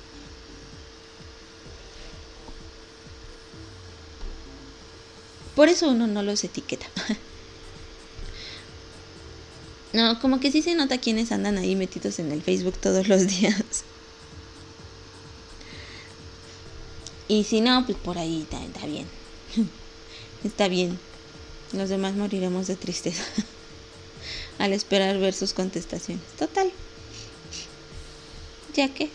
Por eso uno no los etiqueta. No, como que sí se nota quienes andan ahí metidos en el Facebook todos los días. Y si no, pues por ahí está, está bien. Está bien. Los demás moriremos de tristeza al esperar ver sus contestaciones. Total. ¿Ya qué?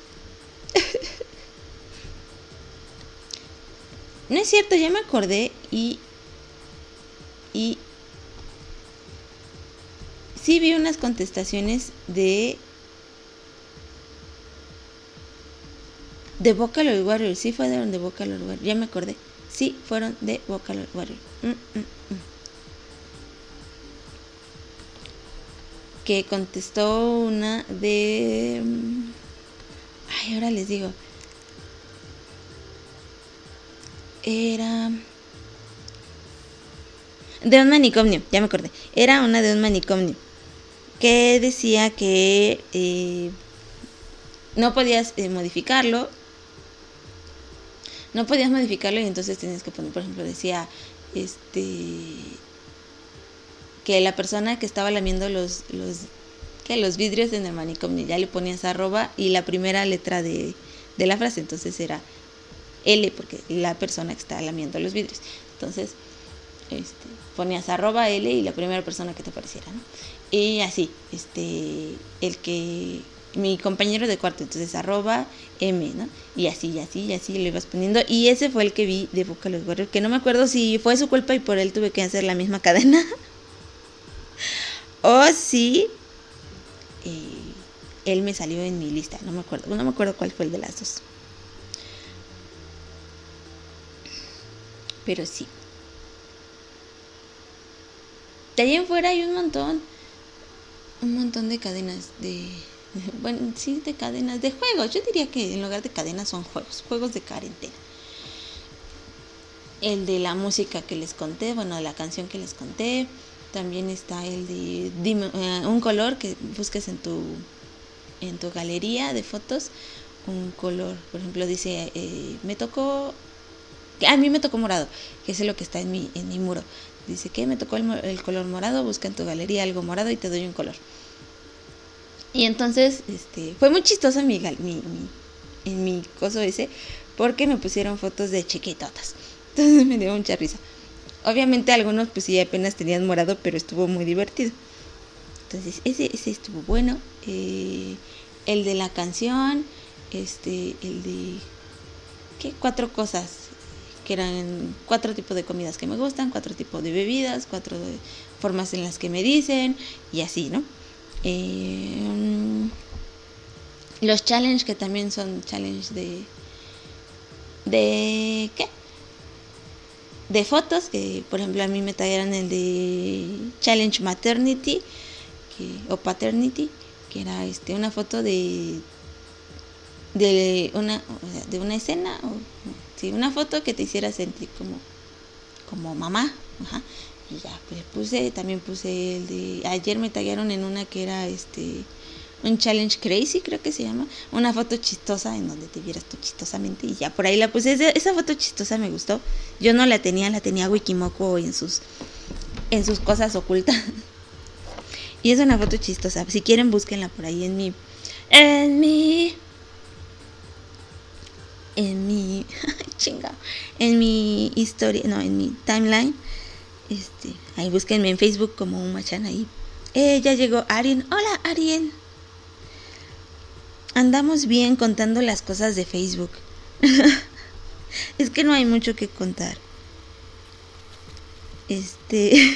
No es cierto, ya me acordé y... Y... Sí vi unas contestaciones de... De Vocaloid Warrior. Sí fueron de Vocaloid Warrior. Ya me acordé. Sí fueron de Vocaloid Warrior. Mm, mm, mm. Que contestó una de... Ay, ahora les digo. Era... De un manicomio, ya me acordé. Era una de un manicomio. Que decía que... Eh, no podías eh, modificarlo. No podías modificarlo y entonces tenías que poner, por ejemplo, decía... Este... Que la persona que estaba lamiendo los... los que los vidrios en el manicomio, ya le ponías arroba y la primera letra de, de la frase, entonces era L, porque la persona que estaba lamiendo los vidrios. Entonces, este, ponías arroba L y la primera persona que te apareciera, ¿no? Y así, este, el que mi compañero de cuarto, entonces arroba M, ¿no? Y así, y así, y así lo ibas poniendo. Y ese fue el que vi de Vocaloid Warrior, que no me acuerdo si fue su culpa y por él tuve que hacer la misma cadena. O si eh, él me salió en mi lista, no me acuerdo, no me acuerdo cuál fue el de las dos. Pero sí. De ahí en fuera hay un montón, un montón de cadenas de... Bueno, sí, de cadenas de juegos. Yo diría que en lugar de cadenas son juegos, juegos de cuarentena. El de la música que les conté, bueno, de la canción que les conté. También está el de dime, uh, un color que busques en tu en tu galería de fotos. Un color, por ejemplo, dice, eh, me tocó, a mí me tocó morado, que es lo que está en mi, en mi muro. Dice que me tocó el, el color morado, busca en tu galería algo morado y te doy un color. Y entonces, este, fue muy chistosa mi, mi, mi, en mi coso ese, porque me pusieron fotos de chiquitotas. Entonces me dio mucha risa. Obviamente algunos pues sí apenas tenían morado, pero estuvo muy divertido. Entonces ese, ese estuvo bueno. Eh, el de la canción, este, el de, ¿qué? Cuatro cosas, que eran cuatro tipos de comidas que me gustan, cuatro tipos de bebidas, cuatro de formas en las que me dicen, y así, ¿no? Eh, los challenge, que también son challenge de de ¿qué? De fotos, que por ejemplo a mí me tallaron el de challenge maternity que, o paternity, que era este una foto de de una de una escena o sí, una foto que te hiciera sentir como como mamá, ajá. Y ya, pues puse, también puse el de... Ayer me taguearon en una que era este... un challenge crazy, creo que se llama. Una foto chistosa en donde te vieras tú chistosamente. Y ya, por ahí la puse. Esa, esa foto chistosa me gustó. Yo no la tenía, la tenía Wikimoco en sus... En sus cosas ocultas. Y es una foto chistosa. Si quieren, búsquenla por ahí en mi... En mi... En mi... Chinga. En mi historia... No, en mi timeline. Este, ahí búsquenme en Facebook como un machan ahí. Eh, ya llegó Arien. Hola, Arien. Andamos bien contando las cosas de Facebook. Es que no hay mucho que contar. Este...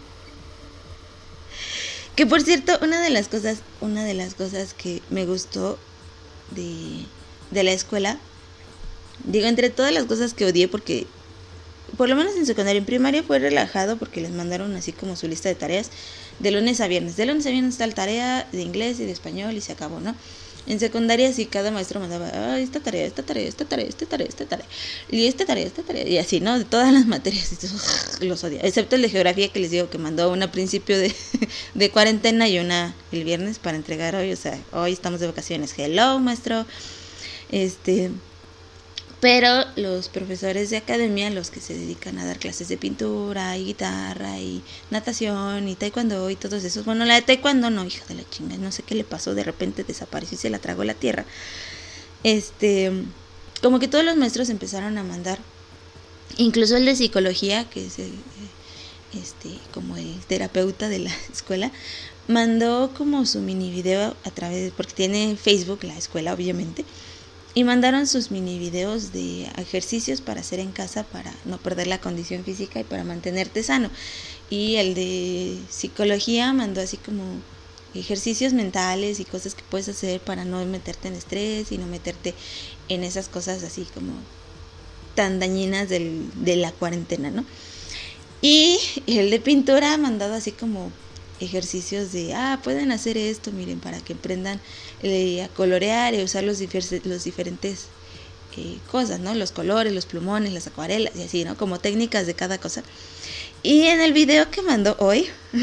Que por cierto, una de las cosas, una de las cosas que me gustó de, de la escuela, digo, entre todas las cosas que odié, porque por lo menos en secundaria, en primaria fue relajado porque les mandaron así como su lista de tareas de lunes a viernes. De lunes a viernes tal tarea de inglés y de español y se acabó, ¿no? En secundaria sí, cada maestro mandaba, ah, esta tarea, esta tarea, esta tarea, esta tarea, esta tarea, y esta tarea, esta tarea, y así, ¿no? De todas las materias, los odia. Excepto el de geografía, que les digo que mandó una a principio de, de cuarentena y una el viernes para entregar hoy. O sea, hoy estamos de vacaciones. Hello, maestro. Este... Pero los profesores de academia, los que se dedican a dar clases de pintura y guitarra y natación y taekwondo y todos esos, bueno, la de taekwondo no, hija de la chinga, no sé qué le pasó, de repente desapareció y se la tragó la tierra. Este, como que todos los maestros empezaron a mandar, incluso el de psicología, que es el, este, como el terapeuta de la escuela, mandó como su mini video a través, porque tiene Facebook la escuela, obviamente. Y mandaron sus mini videos de ejercicios para hacer en casa para no perder la condición física y para mantenerte sano. Y el de psicología mandó así como ejercicios mentales y cosas que puedes hacer para no meterte en estrés y no meterte en esas cosas así como tan dañinas del, de la cuarentena, ¿no? Y el de pintura ha mandado así como ejercicios de, ah, pueden hacer esto, miren, para que aprendan eh, a colorear y usar los, difer- los diferentes eh, cosas, ¿no? Los colores, los plumones, las acuarelas y así, ¿no? Como técnicas de cada cosa. Y en el video que mandó hoy,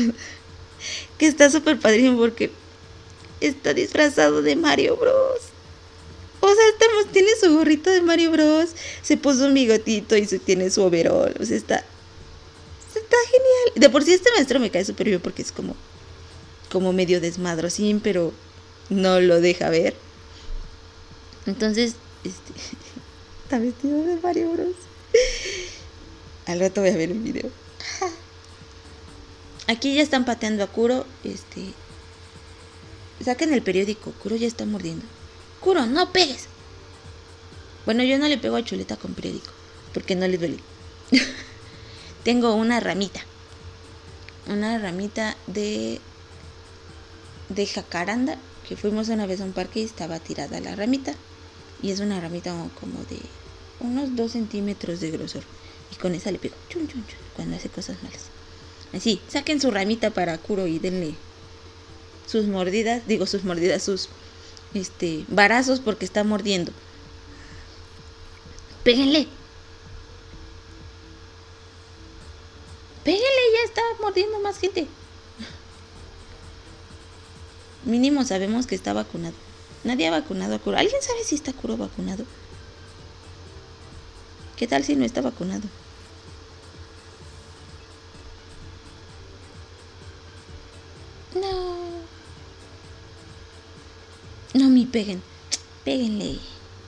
que está súper padrísimo porque está disfrazado de Mario Bros. O sea, estamos, tiene su gorrito de Mario Bros, se puso un bigotito y se tiene su overall, o sea, está... Está genial. De por sí este maestro me cae súper bien porque es como, como medio desmadrosín, pero no lo deja ver. Entonces, este, está vestido de Mario Bros. Al rato voy a ver el video. Aquí ya están pateando a Kuro. Este, Saquen el periódico. Kuro ya está mordiendo. Kuro, no pegues. Bueno, yo no le pego a Chuleta con periódico, porque no le duele. Tengo una ramita. Una ramita de... de jacaranda, que fuimos una vez a un parque y estaba tirada la ramita. Y es una ramita como de unos dos centímetros de grosor. Y con esa le pego chun, chun, chun, cuando hace cosas malas. Así, saquen su ramita para Kuro y denle sus mordidas, digo sus mordidas, sus este varazos porque está mordiendo. Péguenle. Péguenle, ya está mordiendo más gente. Mínimo sabemos que está vacunado. Nadie ha vacunado a Kuro. ¿Alguien sabe si está Kuro vacunado? ¿Qué tal si no está vacunado? No. No me peguen. Péguenle.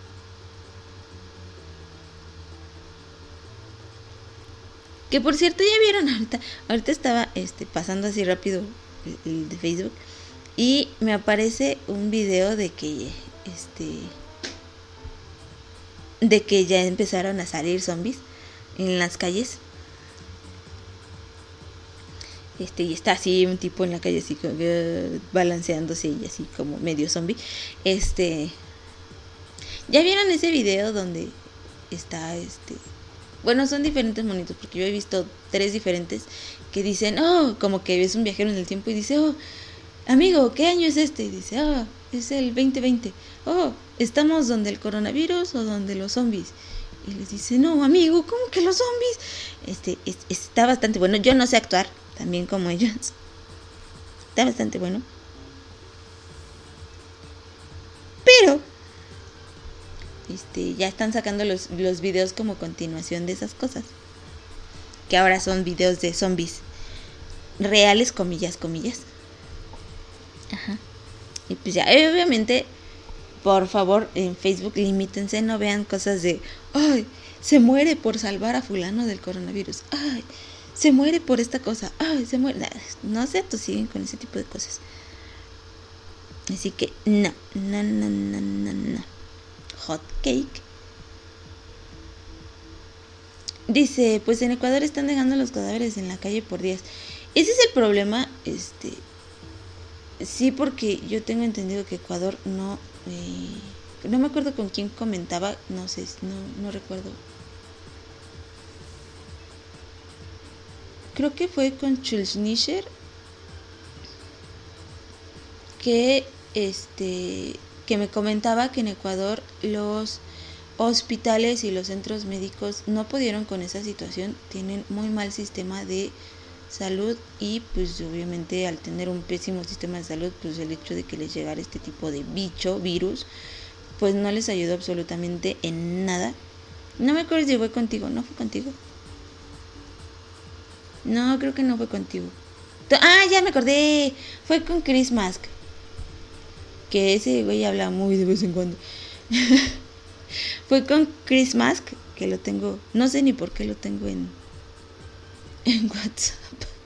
Que por cierto, ya vieron ahorita. Ahorita estaba este, pasando así rápido el, el de Facebook. Y me aparece un video de que este de que ya empezaron a salir zombies en las calles. Este, y está así un tipo en la calle así como, uh, balanceándose y así como medio zombie. Este, ¿ya vieron ese video donde está este? Bueno, son diferentes monitos porque yo he visto tres diferentes que dicen, oh, como que es un viajero en el tiempo y dice, oh, amigo, ¿qué año es este? Y dice, ah, oh, es el veinte veinte. Oh, ¿estamos donde el coronavirus o donde los zombies? Y les dice, no, amigo, ¿cómo que los zombies? Este, es, está bastante bueno. Yo no sé actuar, también como ellos. Está bastante bueno. Pero, este, ya están sacando los, los videos como continuación de esas cosas. Que ahora son videos de zombies reales, comillas, comillas. Ajá. Y pues ya, obviamente, por favor, en Facebook limítense, no vean cosas de, ay, se muere por salvar a fulano del coronavirus, ay, se muere por esta cosa, ay, se muere, no se atosiguen con ese tipo de cosas. Así que, no, no, no, no, no, no. Hot cake. Dice, pues en Ecuador están dejando los cadáveres en la calle por días. Ese es el problema, este... Sí, porque yo tengo entendido que Ecuador no... Eh, no me acuerdo con quién comentaba, no sé, no, no recuerdo. Creo que fue con Schulznischer que, este, que me comentaba que en Ecuador los hospitales y los centros médicos no pudieron con esa situación, tienen muy mal sistema de salud y pues obviamente al tener un pésimo sistema de salud, pues el hecho de que les llegara este tipo de bicho, virus, pues no les ayudó absolutamente en nada. No me acuerdo si fue contigo, ¿no fue contigo? No, creo que no fue contigo. Ah, ya me acordé, fue con Chris Mask, que ese güey habla muy de vez en cuando. Fue con Chris Mask, que lo tengo, no sé ni por qué lo tengo en en WhatsApp.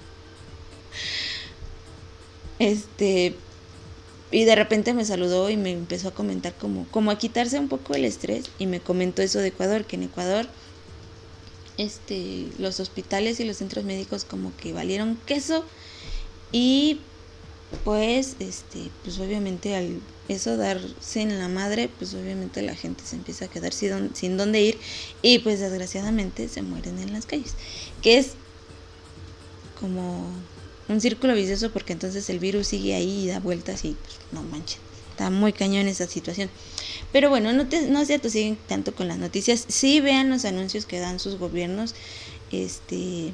Este, y de repente me saludó y me empezó a comentar como, como a quitarse un poco el estrés, y me comentó eso de Ecuador, que en Ecuador este, los hospitales y los centros médicos como que valieron queso, y pues este, pues obviamente al eso darse en la madre, pues obviamente la gente se empieza a quedar sin, sin dónde ir, y pues desgraciadamente se mueren en las calles, que es como un círculo vicioso, porque entonces el virus sigue ahí y da vueltas y pues, no manchen, está muy cañón esa situación. Pero bueno, no, te, no se atosiguen tanto con las noticias, sí vean los anuncios que dan sus gobiernos, este,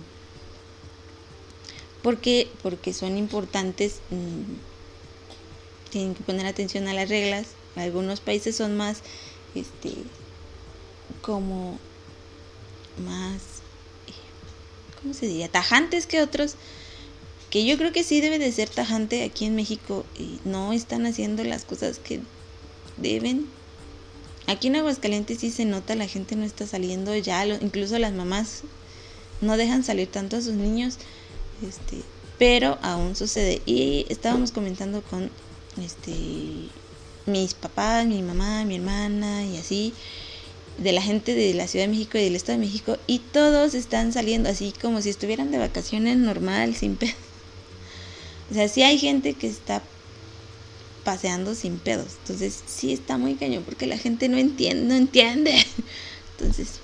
porque, porque son importantes, mmm, tienen que poner atención a las reglas. Algunos países son más, este, como más, ¿cómo se diría? Tajantes que otros, que yo creo que sí debe de ser tajante. Aquí en México y no están haciendo las cosas que deben. Aquí en Aguascalientes sí se nota, la gente no está saliendo ya, lo, incluso las mamás no dejan salir tanto a sus niños, este, pero aún sucede. Y estábamos comentando con este, mis papás, mi mamá, mi hermana y así, de la gente de la Ciudad de México y del Estado de México, y todos están saliendo así como si estuvieran de vacaciones normal, sin pedo. O sea, sí hay gente que está paseando sin pedos. Entonces sí está muy cañón porque la gente no entiende, no entiende. Entonces,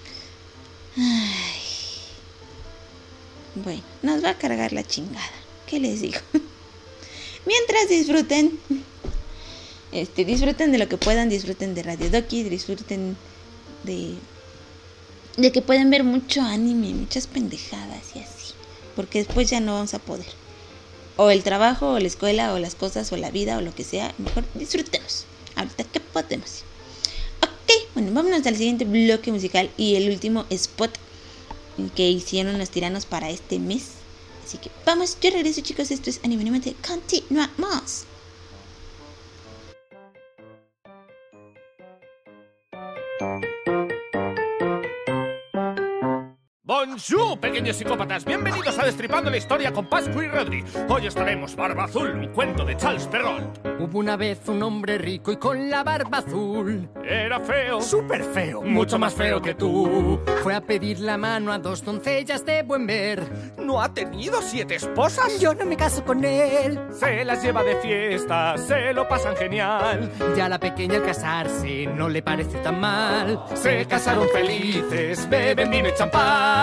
ay, bueno, nos va a cargar la chingada. ¿Qué les digo? Mientras disfruten, este, disfruten de lo que puedan, disfruten de Radio Doki, disfruten de, de que pueden ver mucho anime, muchas pendejadas y así, porque después ya no vamos a poder. O el trabajo, o la escuela, o las cosas, o la vida, o lo que sea. Mejor disfrútenos. Ahorita que podemos. Ok, bueno, vámonos al siguiente bloque musical y el último spot que hicieron los tiranos para este mes. Así que vamos, yo regreso, chicos. Esto es Anime Animate. Continuamos. Bonjour, pequeños psicópatas. Bienvenidos a Destripando la Historia con Pascu y Rodri. Hoy os traemos Barba Azul, un cuento de Charles Perrault. Hubo una vez un hombre rico y con la barba azul. Era feo. Súper feo. Mucho más feo que tú. Fue a pedir la mano a dos doncellas de buen ver. ¿No ha tenido siete esposas? Yo no me caso con él. Se las lleva de fiesta, se lo pasan genial. Ya la pequeña al casarse no le parece tan mal. Se casaron felices, beben vino y champán.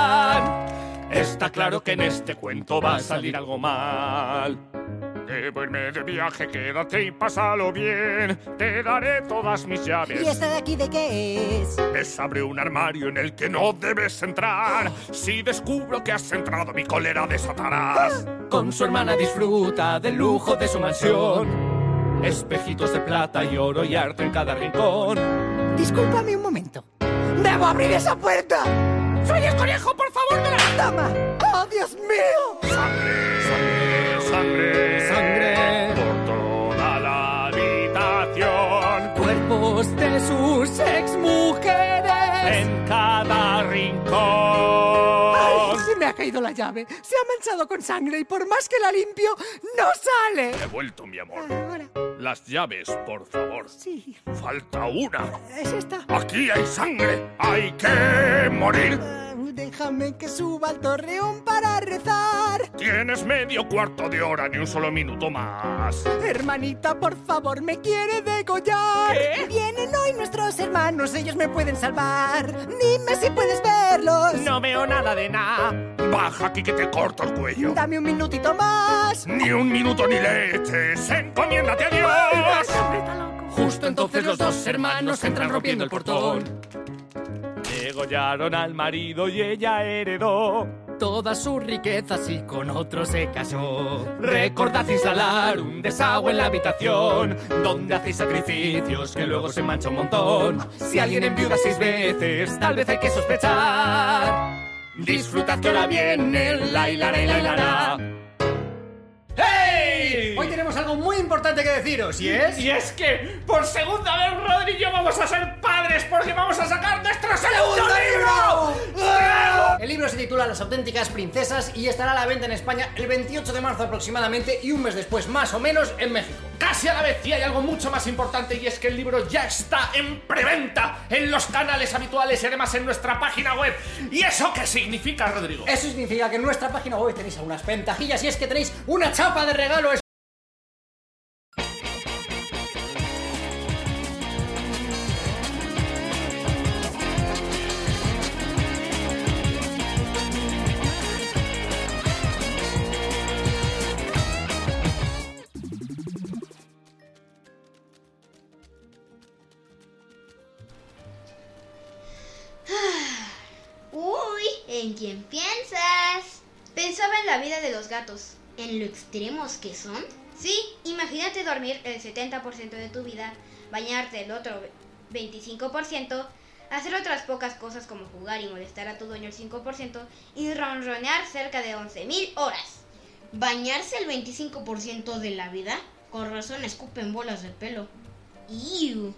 Está claro que en este cuento va a salir algo mal. Debo irme de viaje, quédate y pásalo bien. Te daré todas mis llaves. ¿Y esta de aquí de qué es? Es abre un armario en el que no debes entrar. Si descubro que has entrado, mi cólera desatarás. Con su hermana disfruta del lujo de su mansión. Espejitos de plata y oro y arte en cada rincón. Discúlpame un momento. ¡Debo abrir esa puerta! ¡Soy el conejo, por favor, de la dama! ¡Oh, Dios mío! ¡Sangre, sangre, sangre! ¡Sangre! Por toda la habitación. Cuerpos de sus exmujeres. En cada rincón. ¡Ay, se me ha caído la llave! Se ha manchado con sangre y por más que la limpio, ¡no sale! He vuelto, mi amor. Ahora. Las llaves, por favor. Sí. Falta una. Es esta. Aquí hay sangre. Hay que morir. Uh, déjame que suba al torreón para rezar. Tienes medio cuarto de hora, ni un solo minuto más. Hermanita, por favor, me quiere degollar. ¿Qué? Vienen hoy nuestros hermanos, ellos me pueden salvar. Dime si puedes verlos. No veo nada de nada. Baja aquí que te corto el cuello. Dame un minutito más. Ni un minuto ni leches. Encomiéndate a Dios. Justo entonces los dos hermanos entran rompiendo el portón. Degollaron al marido y ella heredó todas sus riquezas y con otro se casó. Recordad instalar un desagüe en la habitación donde hacéis sacrificios que luego se mancha un montón. Si alguien enviuda seis veces, tal vez hay que sospechar. Disfrutad que ahora viene la hilara y la hilara. ¡Hey! Hoy tenemos algo muy importante que deciros, ¿y es? Y es que por segunda vez Rodri y yo vamos a ser padres porque vamos a sacar nuestro segundo libro. El libro se titula Las auténticas princesas y estará a la venta en España el veintiocho de marzo aproximadamente y un mes después, más o menos, en México. Casi a la vez, y hay algo mucho más importante, y es que el libro ya está en preventa en los canales habituales y además en nuestra página web. ¿Y eso qué significa, Rodrigo? Eso significa que en nuestra página web tenéis algunas ventajillas y es que tenéis una chapa de regalo. Uy, ¿en quién piensas? Pensaba en la vida de los gatos. ¿En lo extremos que son? Sí, imagínate dormir el setenta por ciento de tu vida, bañarte el otro veinticinco por ciento, hacer otras pocas cosas como jugar y molestar a tu dueño el cinco por ciento y ronronear cerca de once mil horas. ¿Bañarse el veinticinco por ciento de la vida? Con razón escupen bolas de pelo. ¡Iu!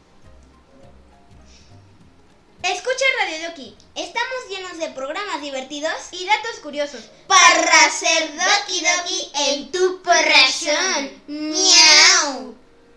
Escucha Radio Doki. Estamos llenos de programas divertidos y datos curiosos para hacer Doki Doki en tu corazón. ¡Miau! ¡Miau!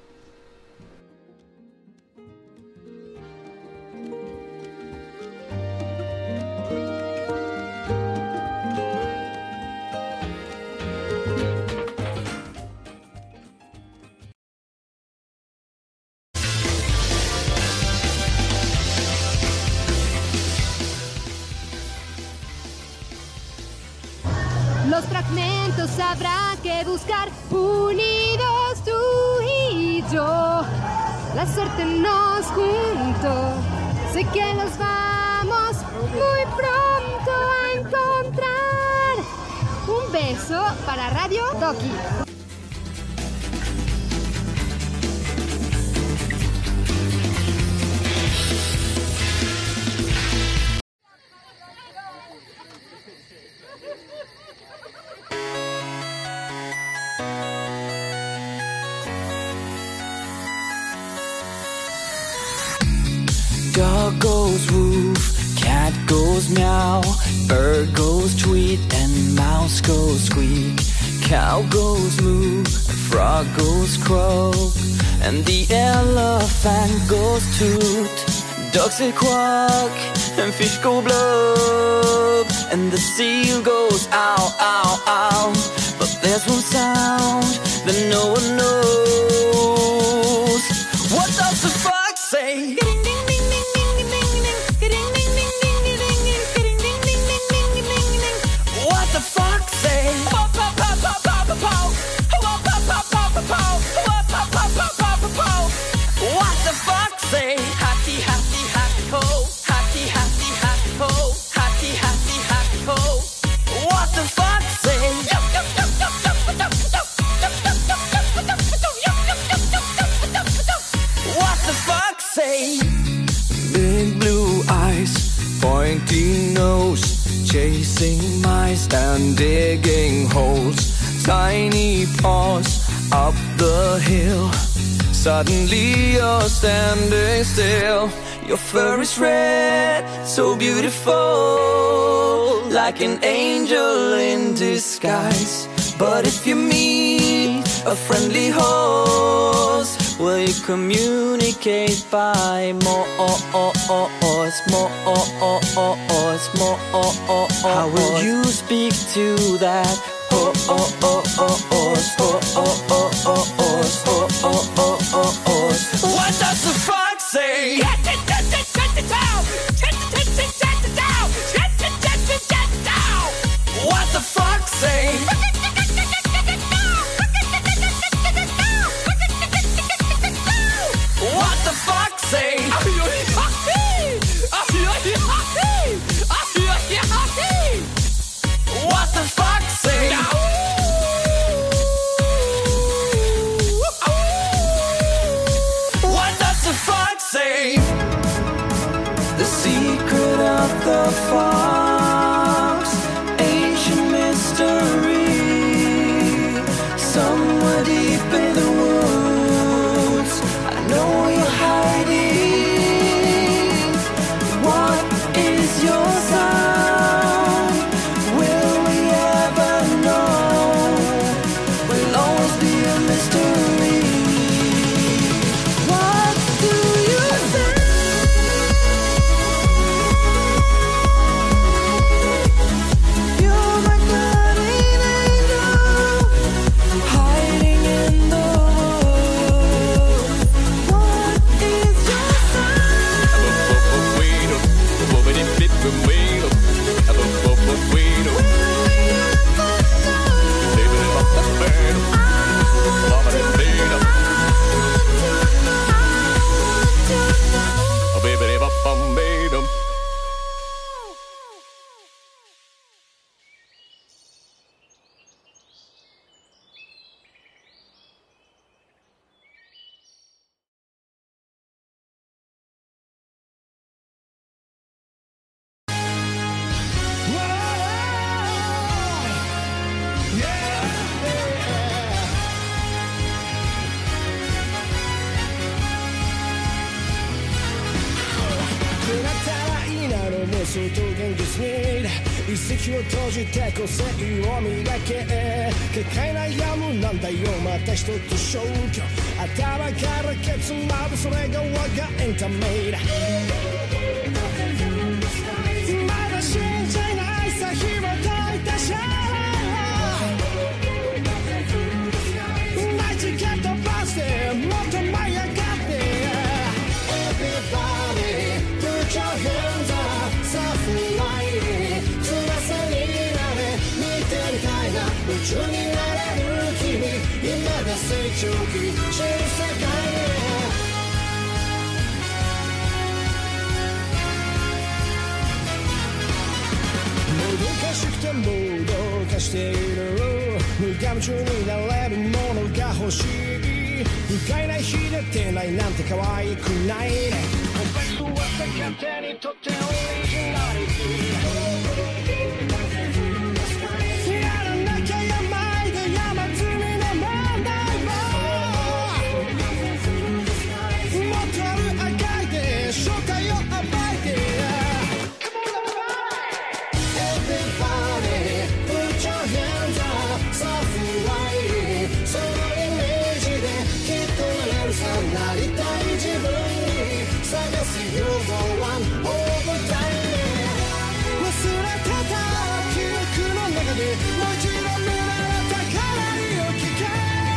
Los fragmentos habrá que buscar, unidos tú y yo. La suerte nos juntó, sé que los vamos muy pronto a encontrar. Un beso para Radio Doki. Dog goes woof, cat goes meow, bird goes tweet, and mouse goes squeak. Cow goes moo, frog goes croak, and the elephant goes toot. Ducks say quack, and fish go blub, and the seal goes ow, ow, ow. But there's one sound that no one knows. What does the fox say? What the fox say? What the fox say? Hatty, hatty, hatty ho, hatty, hatty, hatty ho, hatty, hatty, hatty ho. What the fox say? What the fox say? Big blue eyes, pointy nose, chasing mice and digging holes. Tiny paws up the hill. Suddenly you're standing still. Your fur is red, so beautiful, like an angel in disguise. But if you meet a friendly horse, will you communicate by more, more, more? How will you speak to that horse? What does the fox say? What the fox say? What the fox say? What the fox say? 現実に一石を閉じて個性を磨け軽快なやむなんだよまた一つ消去頭からケツまでそれが我がエンタメだまだ信じないさ紐解いたシャワーチケットバスでもっと舞い上がって Everybody put your hands up さあフライ翼になれ見てみたいな宇宙になれる君今が成長期新世界へもどかしくてもどかしている無我夢中になれるものが欲しい不快な日でてないなんて可愛くないねコンパクトは勝手にとってオリジナリティやらなきゃやまいが山積みの問題ももっとある赤いで正体を暴いてEverybody put your hands up さあフライそのイメージできっとなれるさなりたい自分に探す You're the one over time 忘れてた記憶の中でもう一度見られたからにを聞け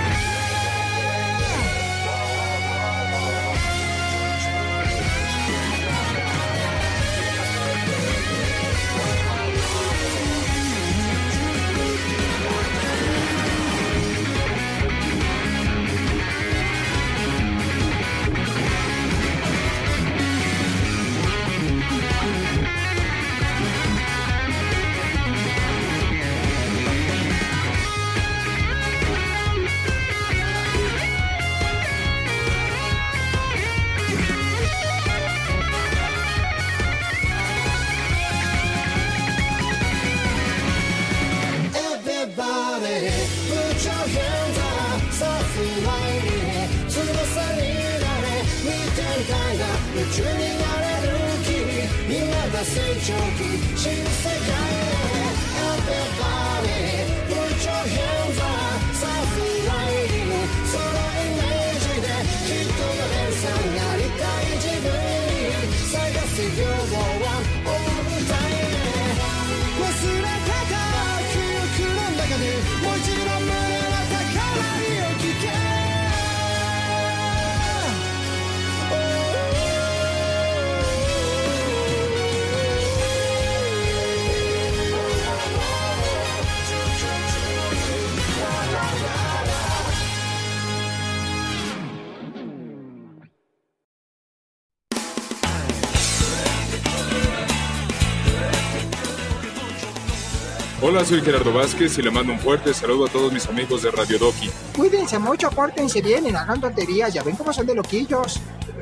宇宙になれる君今が成長期新世界へ Everybody put your hands up さあフライそのイメージできっとなれるさなりたい自分に探す You're the one all the time 忘れてた記憶の中でもう一度胸の高鳴りを聞け Hola, soy Gerardo Vázquez y le mando un fuerte saludo a todos mis amigos de Radio Doki. Cuídense mucho, pórtense bien y no hagan tonterías, ya ven cómo son de loquillos.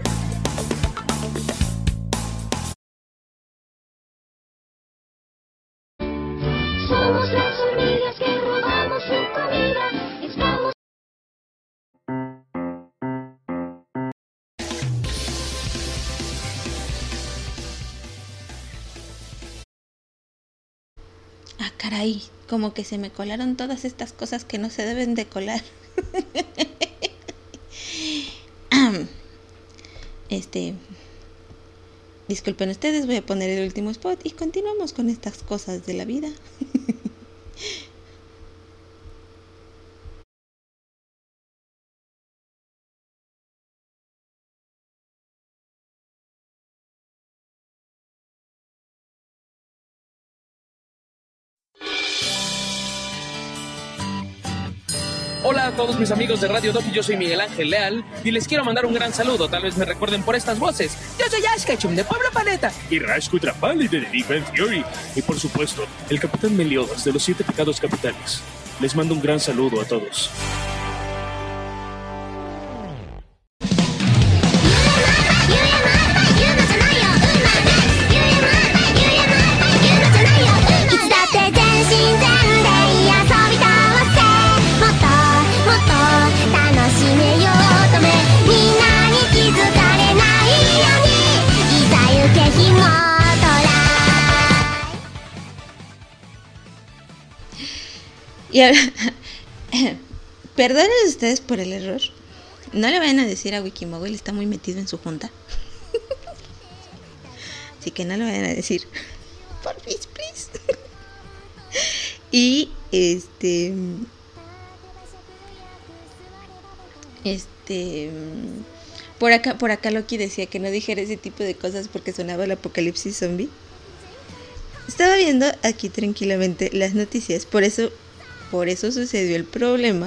Somos las hormigas que robamos su comida. Estamos... Ah, caray, como que se me colaron todas estas cosas que no se deben de colar. Este, disculpen ustedes, voy a poner el último spot y continuamos con estas cosas de la vida. Hola a todos mis amigos de Radio Doki, yo soy Miguel Ángel Leal y les quiero mandar un gran saludo, tal vez me recuerden por estas voces. Yo soy Ash Ketchum de Pueblo Planeta y Rash Kutrapali de The Big Bang Theory y por supuesto el Capitán Meliodas de los Siete Pecados Capitales. Les mando un gran saludo a todos. Y ahora, perdonen ustedes por el error. No le vayan a decir a Wikimogo, él está muy metido en su junta. Así que no le vayan a decir. Por please, please. Y este... Este... Por acá, por acá Loki decía que no dijera ese tipo de cosas porque sonaba el apocalipsis zombie. Estaba viendo aquí tranquilamente las noticias, por eso, por eso sucedió el problema.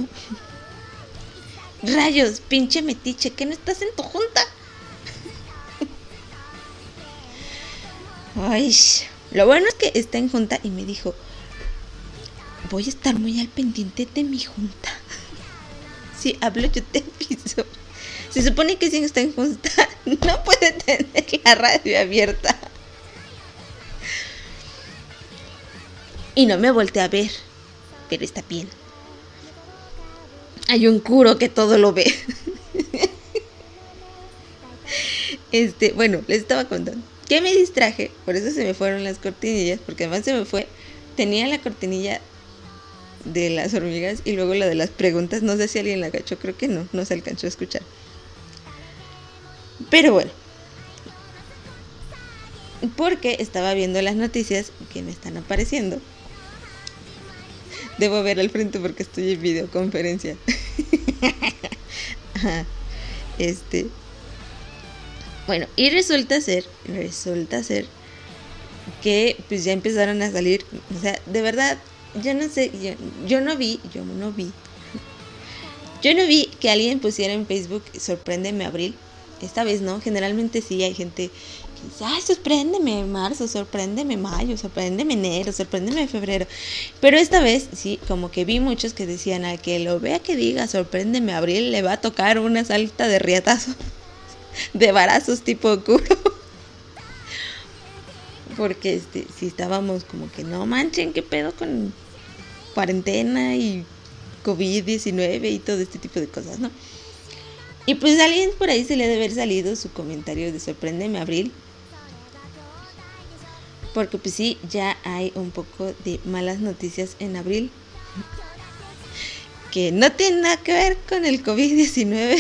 Rayos, pinche metiche, ¿que no estás en tu junta? Ay, lo bueno es que está en junta y me dijo, voy a estar muy al pendiente de mi junta. Si hablo yo te aviso. Se supone que si está en junta no puede tener la radio abierta. Y no me volteé a ver, pero está bien. Hay un curo que todo lo ve. Este, bueno, les estaba contando que me distraje, por eso se me fueron las cortinillas, porque además se me fue, tenía la cortinilla de las hormigas y luego la de las preguntas, no sé si alguien la cachó, creo que no, no se alcanzó a escuchar. Pero bueno, porque estaba viendo las noticias que me están apareciendo. Debo ver al frente porque estoy en videoconferencia. Este. Bueno, y resulta ser, resulta ser que pues ya empezaron a salir, o sea, de verdad, yo no sé, yo, yo no vi, yo no vi, yo no vi que alguien pusiera en Facebook sorpréndeme abril. Esta vez no, generalmente sí hay gente que dice, ay, sorpréndeme marzo, sorpréndeme mayo, sorpréndeme enero, sorpréndeme febrero. Pero esta vez sí, como que vi muchos que decían, al que lo vea que diga sorpréndeme abril, le va a tocar una salta de riatazos, de varazos tipo curo. Porque este, si estábamos como que no manchen, qué pedo con cuarentena y covid diecinueve y todo este tipo de cosas, ¿no? Y pues a alguien por ahí se le debe haber salido su comentario de sorpréndeme abril. Porque pues sí, ya hay un poco de malas noticias en abril. Que no tienen nada que ver con el covid diecinueve.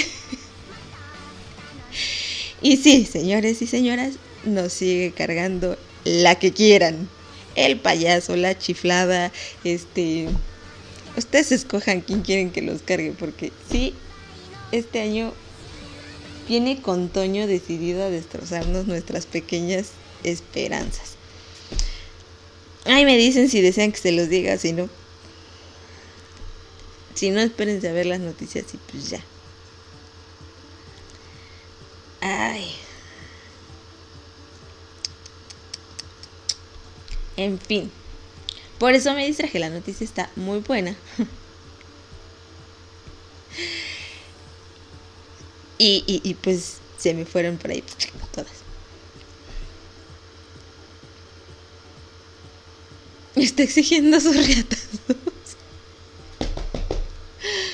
Y sí, señores y señoras, nos sigue cargando la que quieran. El payaso, la chiflada, este... Ustedes escojan quién quieren que los cargue, porque sí... Este año viene con Toño decidido a destrozarnos nuestras pequeñas esperanzas. Ay, me dicen si desean que se los diga, si no. Si no, espérense a ver las noticias y pues ya. Ay. En fin. Por eso me distraje, la noticia está muy buena. Y, y, y pues se me fueron por ahí todas. Está exigiendo sus riatazos.